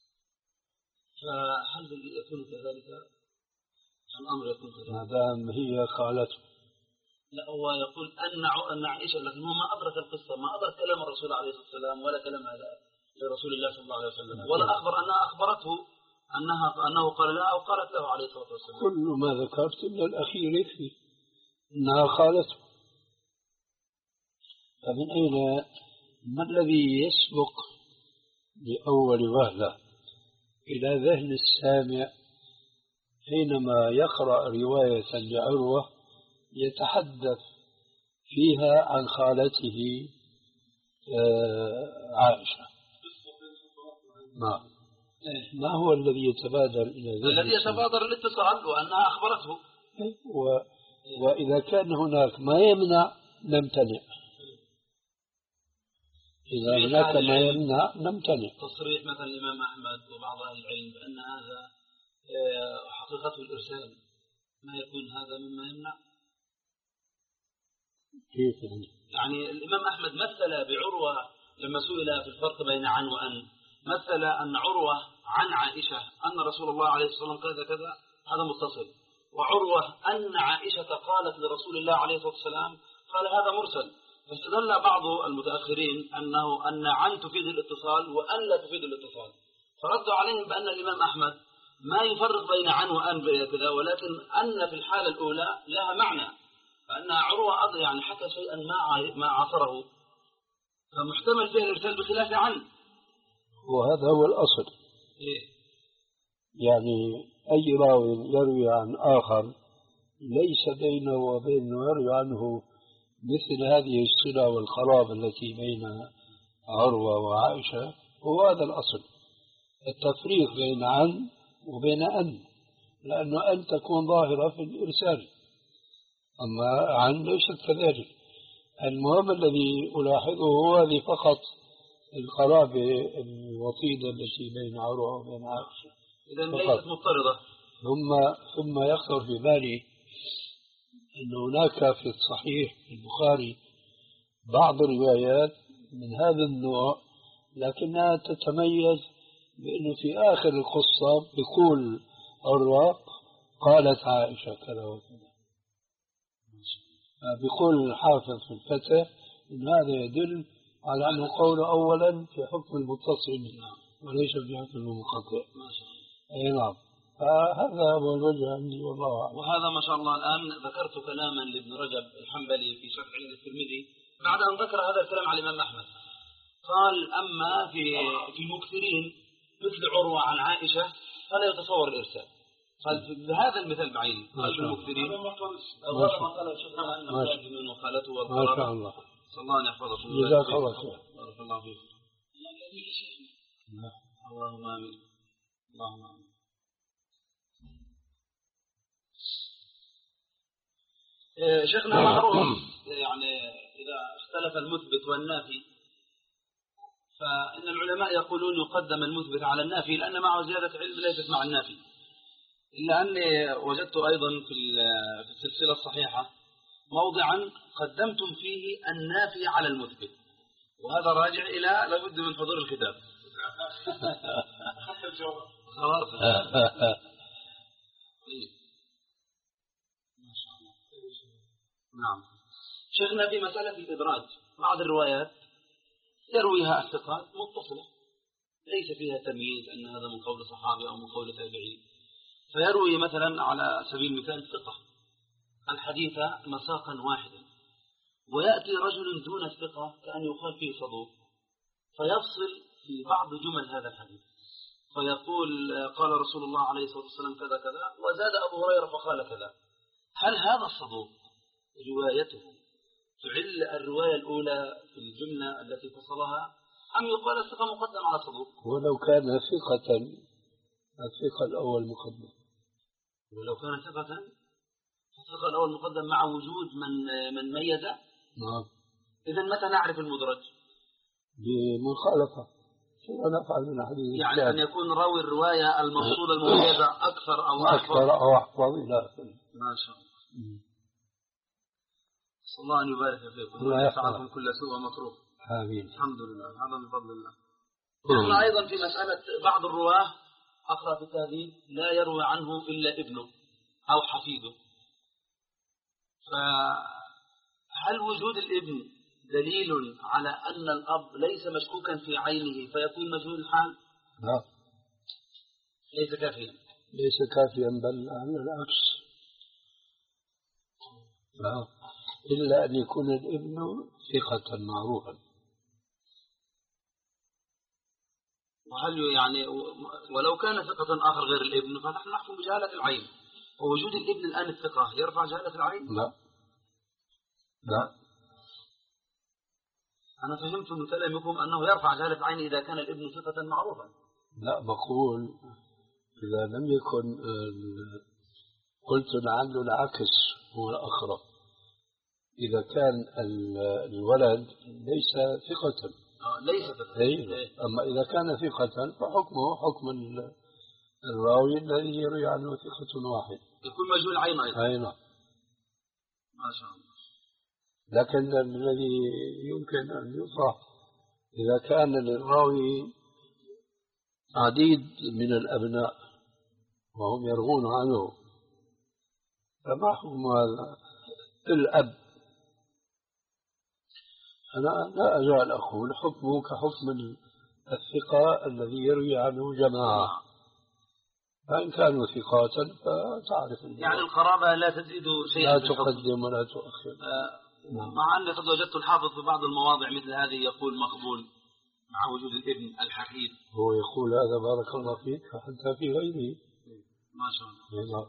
فهل يكون كذلك؟ الامر يكون كذلك ما دام هي قالته. لا، هو يقول ان ان عائشه، لكن هو ما ادرك القصه، ما ادرك كلام الرسول عليه الصلاه والسلام ولا كلام لرسول الله صلى الله عليه وسلم، ولا اخبر انها اخبرته انها انه قال لها او قالت له عليه الصلاه والسلام. كل ما ذكرت الا الاخير يكفي انها قالته. فمن اين ما الذي يسبق لاول وهله الى ذهن السامع حينما يقرا روايه لعروه يتحدث فيها عن خالته عائشة؟ ما ما هو الذي يتبادر إلى ذلك؟ الذي يتبادر الاتصال وأنها أخبرته. و... وإذا كان هناك ما يمنع نمتنع، إذا هناك ما يمنع نمتنع. تصريح مثلا الإمام أحمد وبعض أهل العلم بأن هذا حقيقته الإرسال، ما يكون هذا مما يمنع؟ كيف يعني؟ يعني الإمام أحمد مثل بعروة لما سئل في الفرق بين عن وأن، مثل أن عروة عن عائشة أن رسول الله عليه الصلاة والسلام كذا كذا، هذا متصل، وعروة أن عائشة قالت لرسول الله عليه الصلاة والسلام، قال هذا مرسل. فاستدل بعض المتأخرين أنه أن عن تفيد الاتصال وأن لا تفيد الاتصال، فردوا عليهم بأن الإمام أحمد ما يفرق بين عن وأن كذا، ولكن أن في الحالة الأولى لها معنى، فأن عروة أض يعني حكى شيئا ما ما عاصره، فمحتمل فيه الإرسال بخلاف عن. وهذا هو الأصل. إيه؟ يعني أي راوي يروي عن آخر ليس بينه وبينه يروي عنه مثل هذه الصلة والقرابة التي بين عروة وعائشة، هو هذا الأصل، التفريق بين عن وبين أن، لأنه أن تكون ظاهرة في الإرسال، أما عن ليست كذلك. المهم الذي ألاحظه هو هذه فقط القرابة الوطيدة التي بين عروة وبين عائشة، إذا ليست مضطردة. ثم ثم يخطر في بالي أن هناك في الصحيح البخاري بعض الروايات من هذا النوع، لكنها تتميز بأنه في آخر القصة بيقول عروة قالت عائشة كذا وكذا. بيقول الحافظ في الفتح أن هذا يدل على أنه قول أولا في حكم المتصل وليس في حكم المنقطع. أي نعم، فهذا هو الوجه عندي والله أعلم. وهذا ما شاء الله. الآن ذكرت كلاما لابن رجب الحنبلي في شرح الترمذي بعد أن ذكر هذا الكلام على الإمام أحمد، قال أما في في المكثرين مثل عروة عن عائشة فلا يتصور الإرسال. قال بهذا المثال بعينه، قال في المكثرين وهذا ما قال شيخنا أن مجاهد وخالته والقرابة. ما شاء الله. صلى الله عليه وسلم. جزاك الله خير. بارك الله فيك. اللهم آمين. اللهم آمين. شيخنا معروف يعني إذا اختلف المثبت والنافي، فإن العلماء يقولون يقدم المثبت على النافي لأن معه زيادة علم ليست مع النافي، إلا أني وجدت أيضا في السلسلة الصحيحة موضعا قدمتم فيه النافي على المثبت، وهذا راجع إلى لابد من حضور الكتاب. خلاص. نعم. شيخنا في مسألة الإدراج بعض الروايات يرويها الثقات متصلة ليس فيها تمييز أن هذا من قول صحابي أو من قول تابعي، فيروي مثلا على سبيل المثال ثقة الحديث مساقا واحدا، ويأتي رجل دون الثقة كأن يقال فيه صدوق فيفصل في بعض جمل هذا الحديث فيقول قال رسول الله عليه الصلاة والسلام كذا كذا وزاد أبو هريرة فقال كذا. هل هذا الصدوق روايته تعل الرواية الأولى في الجملة التي فصلها أم يقال الثقة مقدم على صدوق؟ ولو كان ثقة الثقة الأول مقدم. ولو كان ثقة الثقة الأول مقدم مع وجود من من ميز. نعم. إذا متى نعرف المدرج؟ بمخالفة. شو نفعل من حديث يعني أن يكون راوي الرواية الموصولة المميزة أكثر أو أحفظ. أكثر أو أحفظ إلى آخره. ما شاء الله. صلى الله أن يبارك فيكم. الله يحفظكم كل سوء ومكروه. آمين. الحمد لله. هذا من فضل الله. قلنا أيضا في مسألة بعض الرواه أقرأ في التهذيب لا يروي عنه إلا ابنه أو حفيده، فهل وجود الابن دليل على أن الأب ليس مشكوكا في عينه فيكون مجهول الحال؟ لا، ليس كافيا. ليس كافيا بل على العكس. لا، إلا أن يكون الابن ثقة معروفا. وهل يعني ولو كان ثقة آخر غير الابن فنحن نحكم بجهالة العين، ووجود الابن الآن الثقة يرفع جهالة العين؟ لا لا، أنا فهمت من كلامكم أنه يرفع جهالة العين إذا كان الابن ثقة معروفا. لا، بقول إذا لم يكن، قلت لعل العكس هو الأقرب، إذا كان الولد ليس ثقة. آه ليس ثقة. أيه. أما إذا كان ثقة فحكمه حكم الراوي الذي يروي عنه ثقة واحد، يكون مجهول عين أيضا. أي نعم. ما شاء الله. لكن الذي يمكن أن يطرح إذا كان للراوي عديد من الأبناء وهم يروون عنه فما حكم هذا الأب؟ أنا لا أزال أقول حكمه كحكم الثقة الذي يروي عنه جماعة، فإن كانوا ثقات فتعرف يعني القرابة لا تزيد شيئا، لا تقدم ولا تؤخر. آه مع أن قد وجدت الحافظ في بعض المواضع مثل هذه يقول مقبول مع وجود الابن الحفيد. هو يقول هذا بارك الله فيك حتى في غيره. ما شاء الله.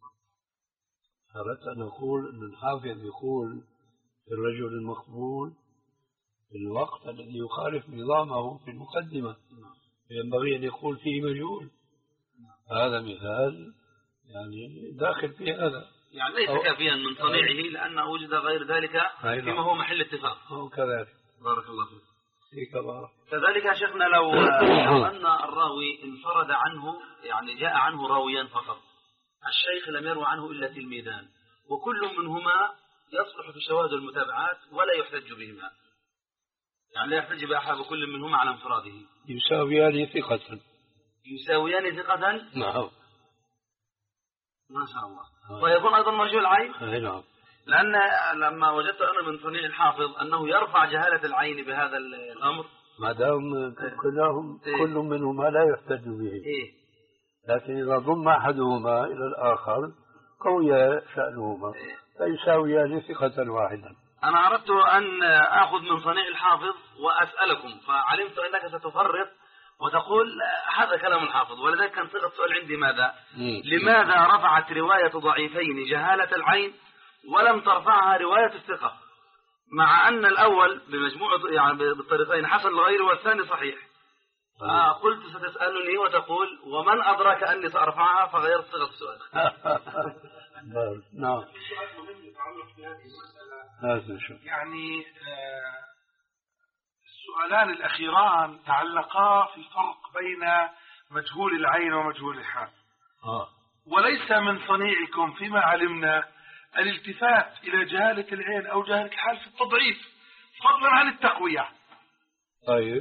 أردت أن أقول أن الحافظ يقول في الرجل المقبول في الوقت الذي يخالف نظامه في المقدمة ينبغي أن يقول فيه مجهول. هذا مثال يعني داخل في هذا، يعني ليس كافيا من صنيعه لأنه وجد غير ذلك فيما هو محل اتفاق. هو كذلك. بارك الله فيك. فيك بارك. كذلك يا شيخنا لو أن الراوي انفرد عنه، يعني جاء عنه راويان فقط، الشيخ لم يروى عنه إلا تلميذان وكل منهما يصلح في شواهد المتابعات ولا يحتج بهما، يعني لا يحتج بأحد كل منهما على انفراده، يساويان ثقة. يساويان ثقة. نعم. ما شاء الله. ويكون أيضا مرجو العين. نعم. لأن لما وجدت أنا من صنيع الحافظ أنه يرفع جهالة العين بهذا الأمر، ما دام كلهم إيه؟ كل منهما لا يحتج به. إيه؟ لكن إذا ضم أحدهما إلى الآخر قوي شأنهما إيه؟ فيساويان ثقة واحدا. أنا أردت أن أخذ من صنيع الحافظ وأسألكم، فعلمت أنك ستفرط وتقول هذا كلام الحافظ، ولذلك كان صيغة السؤال عندي ماذا؟ مم. لماذا رفعت رواية ضعيفين جهالة العين ولم ترفعها رواية الثقة، مع أن الأول بمجموعة يعني بالطريقين حسن لغيره والثاني صحيح؟ آه قلت ستسألني وتقول ومن أدرك أني سأرفعها، فغيرت صيغة السؤال. نعم. يعني آه السؤالان الأخيران تعلقا في الفرق بين مجهول العين ومجهول الحال. آه. وليس من صنيعكم فيما علمنا الالتفات إلى جهالة العين أو جهالة الحال في التضعيف فضلا عن التقوية. طيب.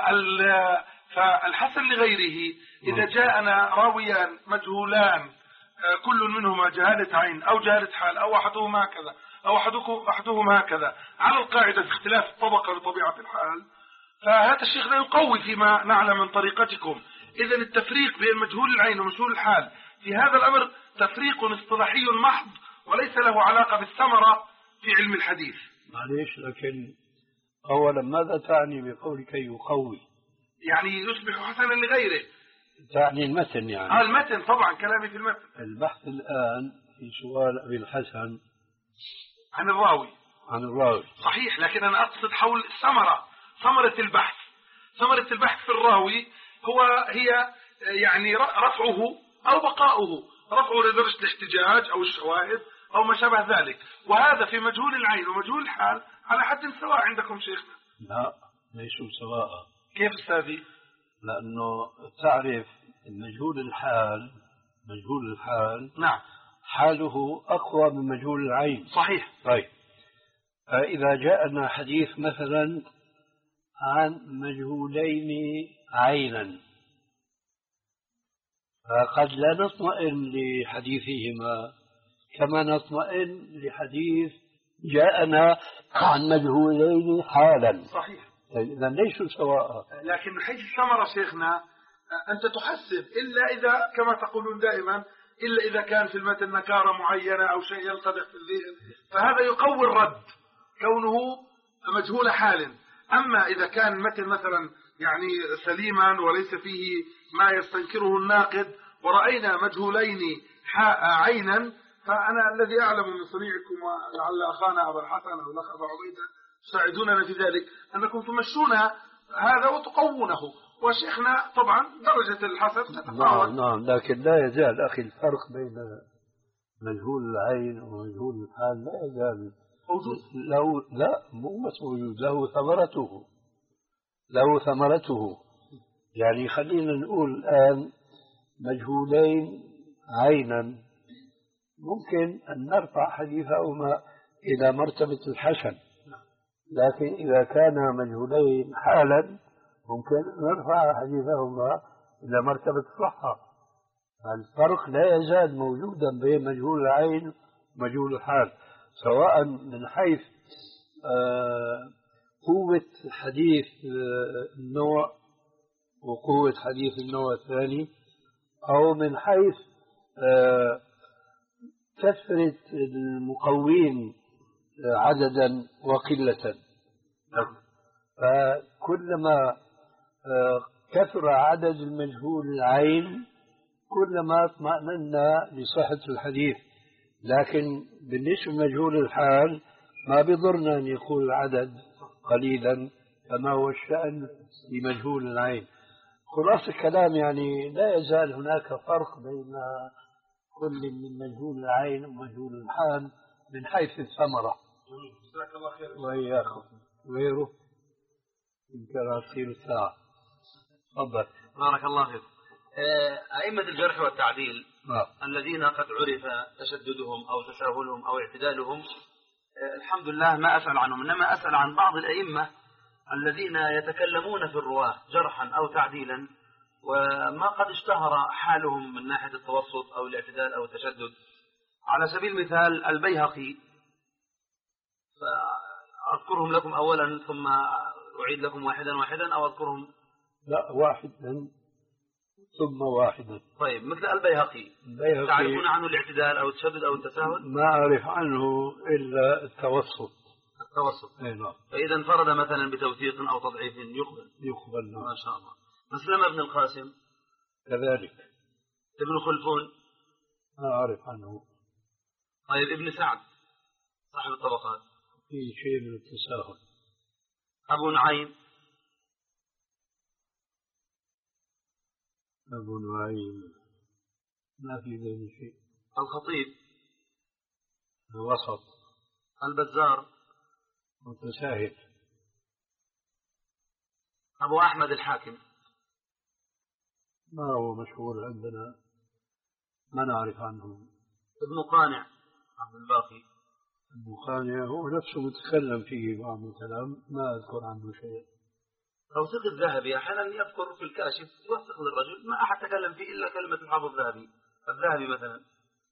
فالحسن لغيره إذا جاءنا راويان مجهولان كل منهما جهالة عين أو جهالة حال أو أحدهما هكذا أو أحدهما هكذا على القاعدة اختلاف الطبقة لطبيعة الحال، فهذا الشيخ لا يقوي فيما نعلم من طريقتكم. إذن التفريق بين مجهول العين ومجهول الحال في هذا الأمر تفريق اصطلاحي محض وليس له علاقة بالثمرة في علم الحديث. معليش، لكن أولا ماذا تعني بقولك يقوي؟ يعني يصبح حسنا لغيره. تعني المتن يعني؟ آه المتن طبعا، كلامي في المتن. البحث الآن في سؤال أبي الحسن عن الراوي. عن الراوي صحيح، لكن أنا أقصد حول الثمرة، ثمرة البحث. ثمرة البحث في الراوي هو هي يعني رفعه أو بقاؤه، رفعه لدرجة الاحتجاج أو الشواهد أو ما شابه ذلك، وهذا في مجهول العين ومجهول الحال على حد سواء عندكم شيخنا. لا، ليسوا سواء. كيف أستاذي؟ لأنه تعرف مجهول الحال، مجهول الحال نعم حاله أقوى من مجهول العين. صحيح. طيب، فإذا جاءنا حديث مثلا عن مجهولين عينا فقد لا نطمئن لحديثهما كما نطمئن لحديث جاءنا عن مجهولين حالا. صحيح. إذا ليسوا سواء. لكن من حيث الثمرة شيخنا أنت تحسب إلا إذا كما تقولون دائما إلا إذا كان في المتن نكارة معينة أو شيء يلتبق في الذهن، فهذا يقوي الرد كونه مجهول حال. أما إذا كان المتن مثلا يعني سليما وليس فيه ما يستنكره الناقد ورأينا مجهولين عينا، فأنا الذي أعلم من صنيعكم ولعل أخانا أبا الحسن أو الأخ أبا عبيدة تساعدوننا في ذلك أنكم تمشون هذا وتقوونه، وشيخنا طبعا درجة الحسن تتفاوت. نعم نعم، لكن لا يزال أخي الفرق بين مجهول العين ومجهول الحال لا يزال موجود. لو لا مو بس موجود، له ثمرته، له ثمرته. يعني خلينا نقول الآن مجهولين عينا ممكن أن نرفع حديثهما إلى مرتبة الحسن، لكن إذا كان مجهولين حالا ممكن نرفع حديثهما إلى مرتبة الصحة. الفرق لا يزال موجودا بين مجهول العين مجهول الحال، سواء من حيث آه قوة حديث آه النوع وقوة حديث النوع الثاني، أو من حيث آه كثرة المقوين عددا وقلة. فكلما كثر عدد المجهول العين كلما اطمأننا لصحة الحديث. لكن بالنسبة لمجهول الحال ما بضرنا أن يكون العدد قليلا كما هو الشأن بمجهول العين. خلاص الكلام يعني لا يزال هناك فرق بين كل من مجهول العين ومجهول الحال من حيث الثمرة. جزاك الله خير. وإياكم غيره يمكن تصير الساعة. تفضل. بارك الله فيك. أئمة الجرح والتعديل آه. الذين قد عرف تشددهم أو تساهلهم أو اعتدالهم الحمد لله ما أسأل عنهم، إنما أسأل عن بعض الأئمة الذين يتكلمون في الرواة جرحا أو تعديلا وما قد اشتهر حالهم من ناحية التوسط أو الاعتدال أو التشدد. على سبيل المثال البيهقي، فأذكرهم لكم أولا ثم أعيد لكم واحدا واحدا أو أذكرهم؟ لا، واحدا ثم واحدا. طيب، مثل البيهقي, البيهقي تعرفون عنه الاعتدال أو التشدد أو التساهل؟ ما أعرف عنه إلا التوسط. التوسط. أي نعم. فإذا انفرد مثلا بتوثيق أو تضعيف يقبل. يقبل. ما شاء الله. مسلمة بن القاسم كذلك. ابن خلفون ما أعرف عنه. طيب، ابن سعد صاحب الطبقات في شيء من التساهل. أبو نعيم أبو نعيم ما في ذلك شيء. الخطيب الوسط. البزار متساهل. أبو أحمد الحاكم ما هو مشهور عندنا، ما نعرف عنه. ابن قانع عبد الباقي. ابن قانع هو نفسه متكلم فيه بعض الكلام، ما أذكر عنه شيء. توثيق الذهبي أحيانا يذكر في الكاشف يوثق للرجل، ما أحد تكلم فيه إلا كلمة الحافظ الذهبي. الذهبي مثلا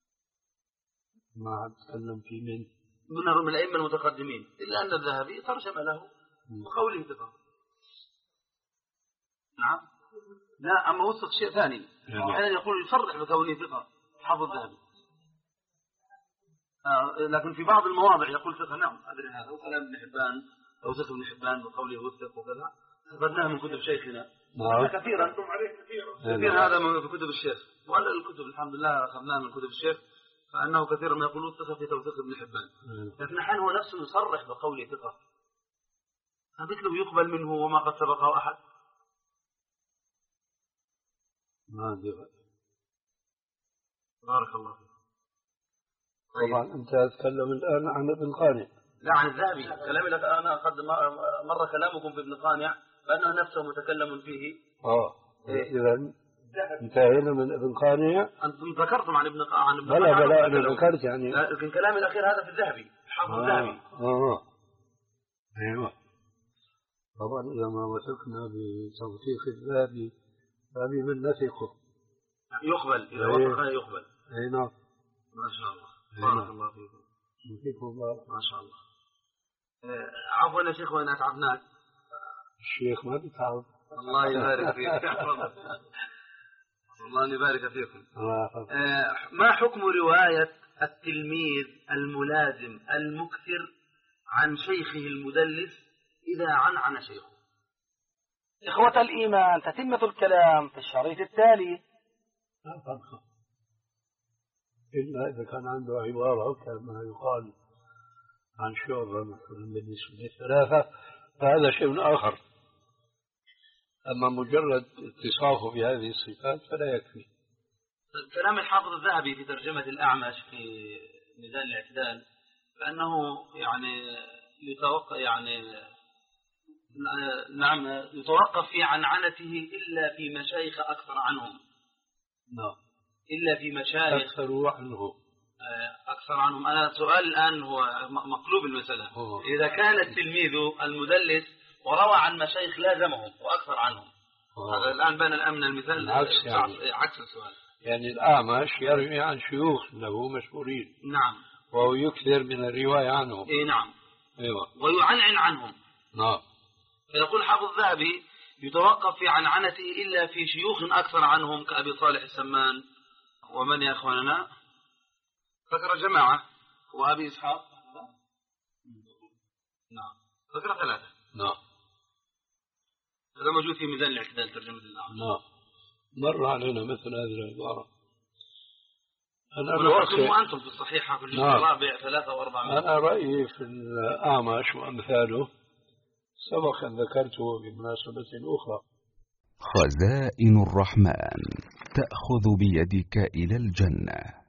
ما أتكلم فيه من من الأئمة المتقدمين، إلا أن الذهبي ترجم له بقوله ثقة. نعم. لا، أما وثق شيء ثاني أحيانا يقول يصرح بكونه ثقة حافظ الذهبي، آه لكن في بعض المواضع يقول ثقة. نعم أدري هذا، وكلام ابن حبان أو ثقة ابن حبان بقوله وثق وكذا أخذناه من كتب شيخنا. نعم. كثيرا كثير هذا من كتب الشيخ، وعلى الكتب الحمد لله أخذناه من كتب الشيخ، فأنه كثيرا ما يقولون ثقة في توثيق ابن حبان، لكن أحيانا هو نفسه يصرح بقوله ثقة، مثله يقبل منه وما قد سبقه أحد. ما أدري. بارك الله فيك. طبعا أنت تتكلم الآن عن ابن قانع. لا، عن الذهبي. كلامي لك أنا قد مر كلامكم في ابن قانع فأنه نفسه متكلم فيه. آه إيه؟ إذا انتهينا من ابن قانع. أنتم ذكرتم عن ابن عن ابن بلا بلا أنا ذكرت يعني، لكن كلامي الأخير هذا في الذهبي، حافظ آه. الذهبي. آه أيوة. طبعا إذا ما وثقنا بتوثيق الذهبي فبي من نثقه يقبل، إذا وثق يقبل. أي نعم. ما شاء الله. بارك الله فيكم. فيكم الله. ما شاء الله. آه عفوا يا شيخ وإن أتعبناك. الشيخ ما بيتعب. الله يبارك فيك. الله يبارك فيكم. آه ما حكم رواية التلميذ الملازم المكثر عن شيخه المدلس إذا عنعن شيخه؟ إخوة الإيمان، تتمة الكلام في الشريط التالي. لا فرق إلا إذا كان عنده عبارة كما يقال عن شعبة مثلا بالنسبة للثلاثة فهذا شيء آخر، أما مجرد اتصافه بهذه الصفات فلا يكفي. كلام الحافظ الذهبي في ترجمة الأعمش في ميزان الاعتدال فأنه يعني يتوقع يعني نعم يتوقف في عنعنته إلا في مشايخ أكثر عنهم. نعم. إلا في مشايخ أكثر عنه. أكثر عنهم. أنا سؤال الآن هو مقلوب المسألة. أوه. إذا كان التلميذ المدلس وروى عن مشايخ لازمهم وأكثر عنهم، هذا الآن بان الأمن المثال عكس, يعني. عكس السؤال. يعني الأعمش يروي عن شيوخ له مشهورين. نعم. وهو يكثر من الرواية عنهم. إيه نعم. أيوة. ويعنعن عنهم. نعم. فيقول حافظ الذهبي يتوقف في عنعنته إلا في شيوخ أكثر عنهم كأبي صالح السمان. ومن يا أخواننا ذكر جماعة وأبي إسحاق. نعم. ذكر ثلاثة. نعم. هذا موجود في ميزان الاعتدال ترجمة النعم. نعم. مر علينا مثل هذه العبارة. أنا رأيكم أنتم في الصحيحة في الجزء الرابع ثلاثة وأربعة. أنا رأيي في الأعمش وأمثاله سبق أن ذكرته بمناسبة أخرى. خزائن الرحمن تأخذ بيدك إلى الجنة.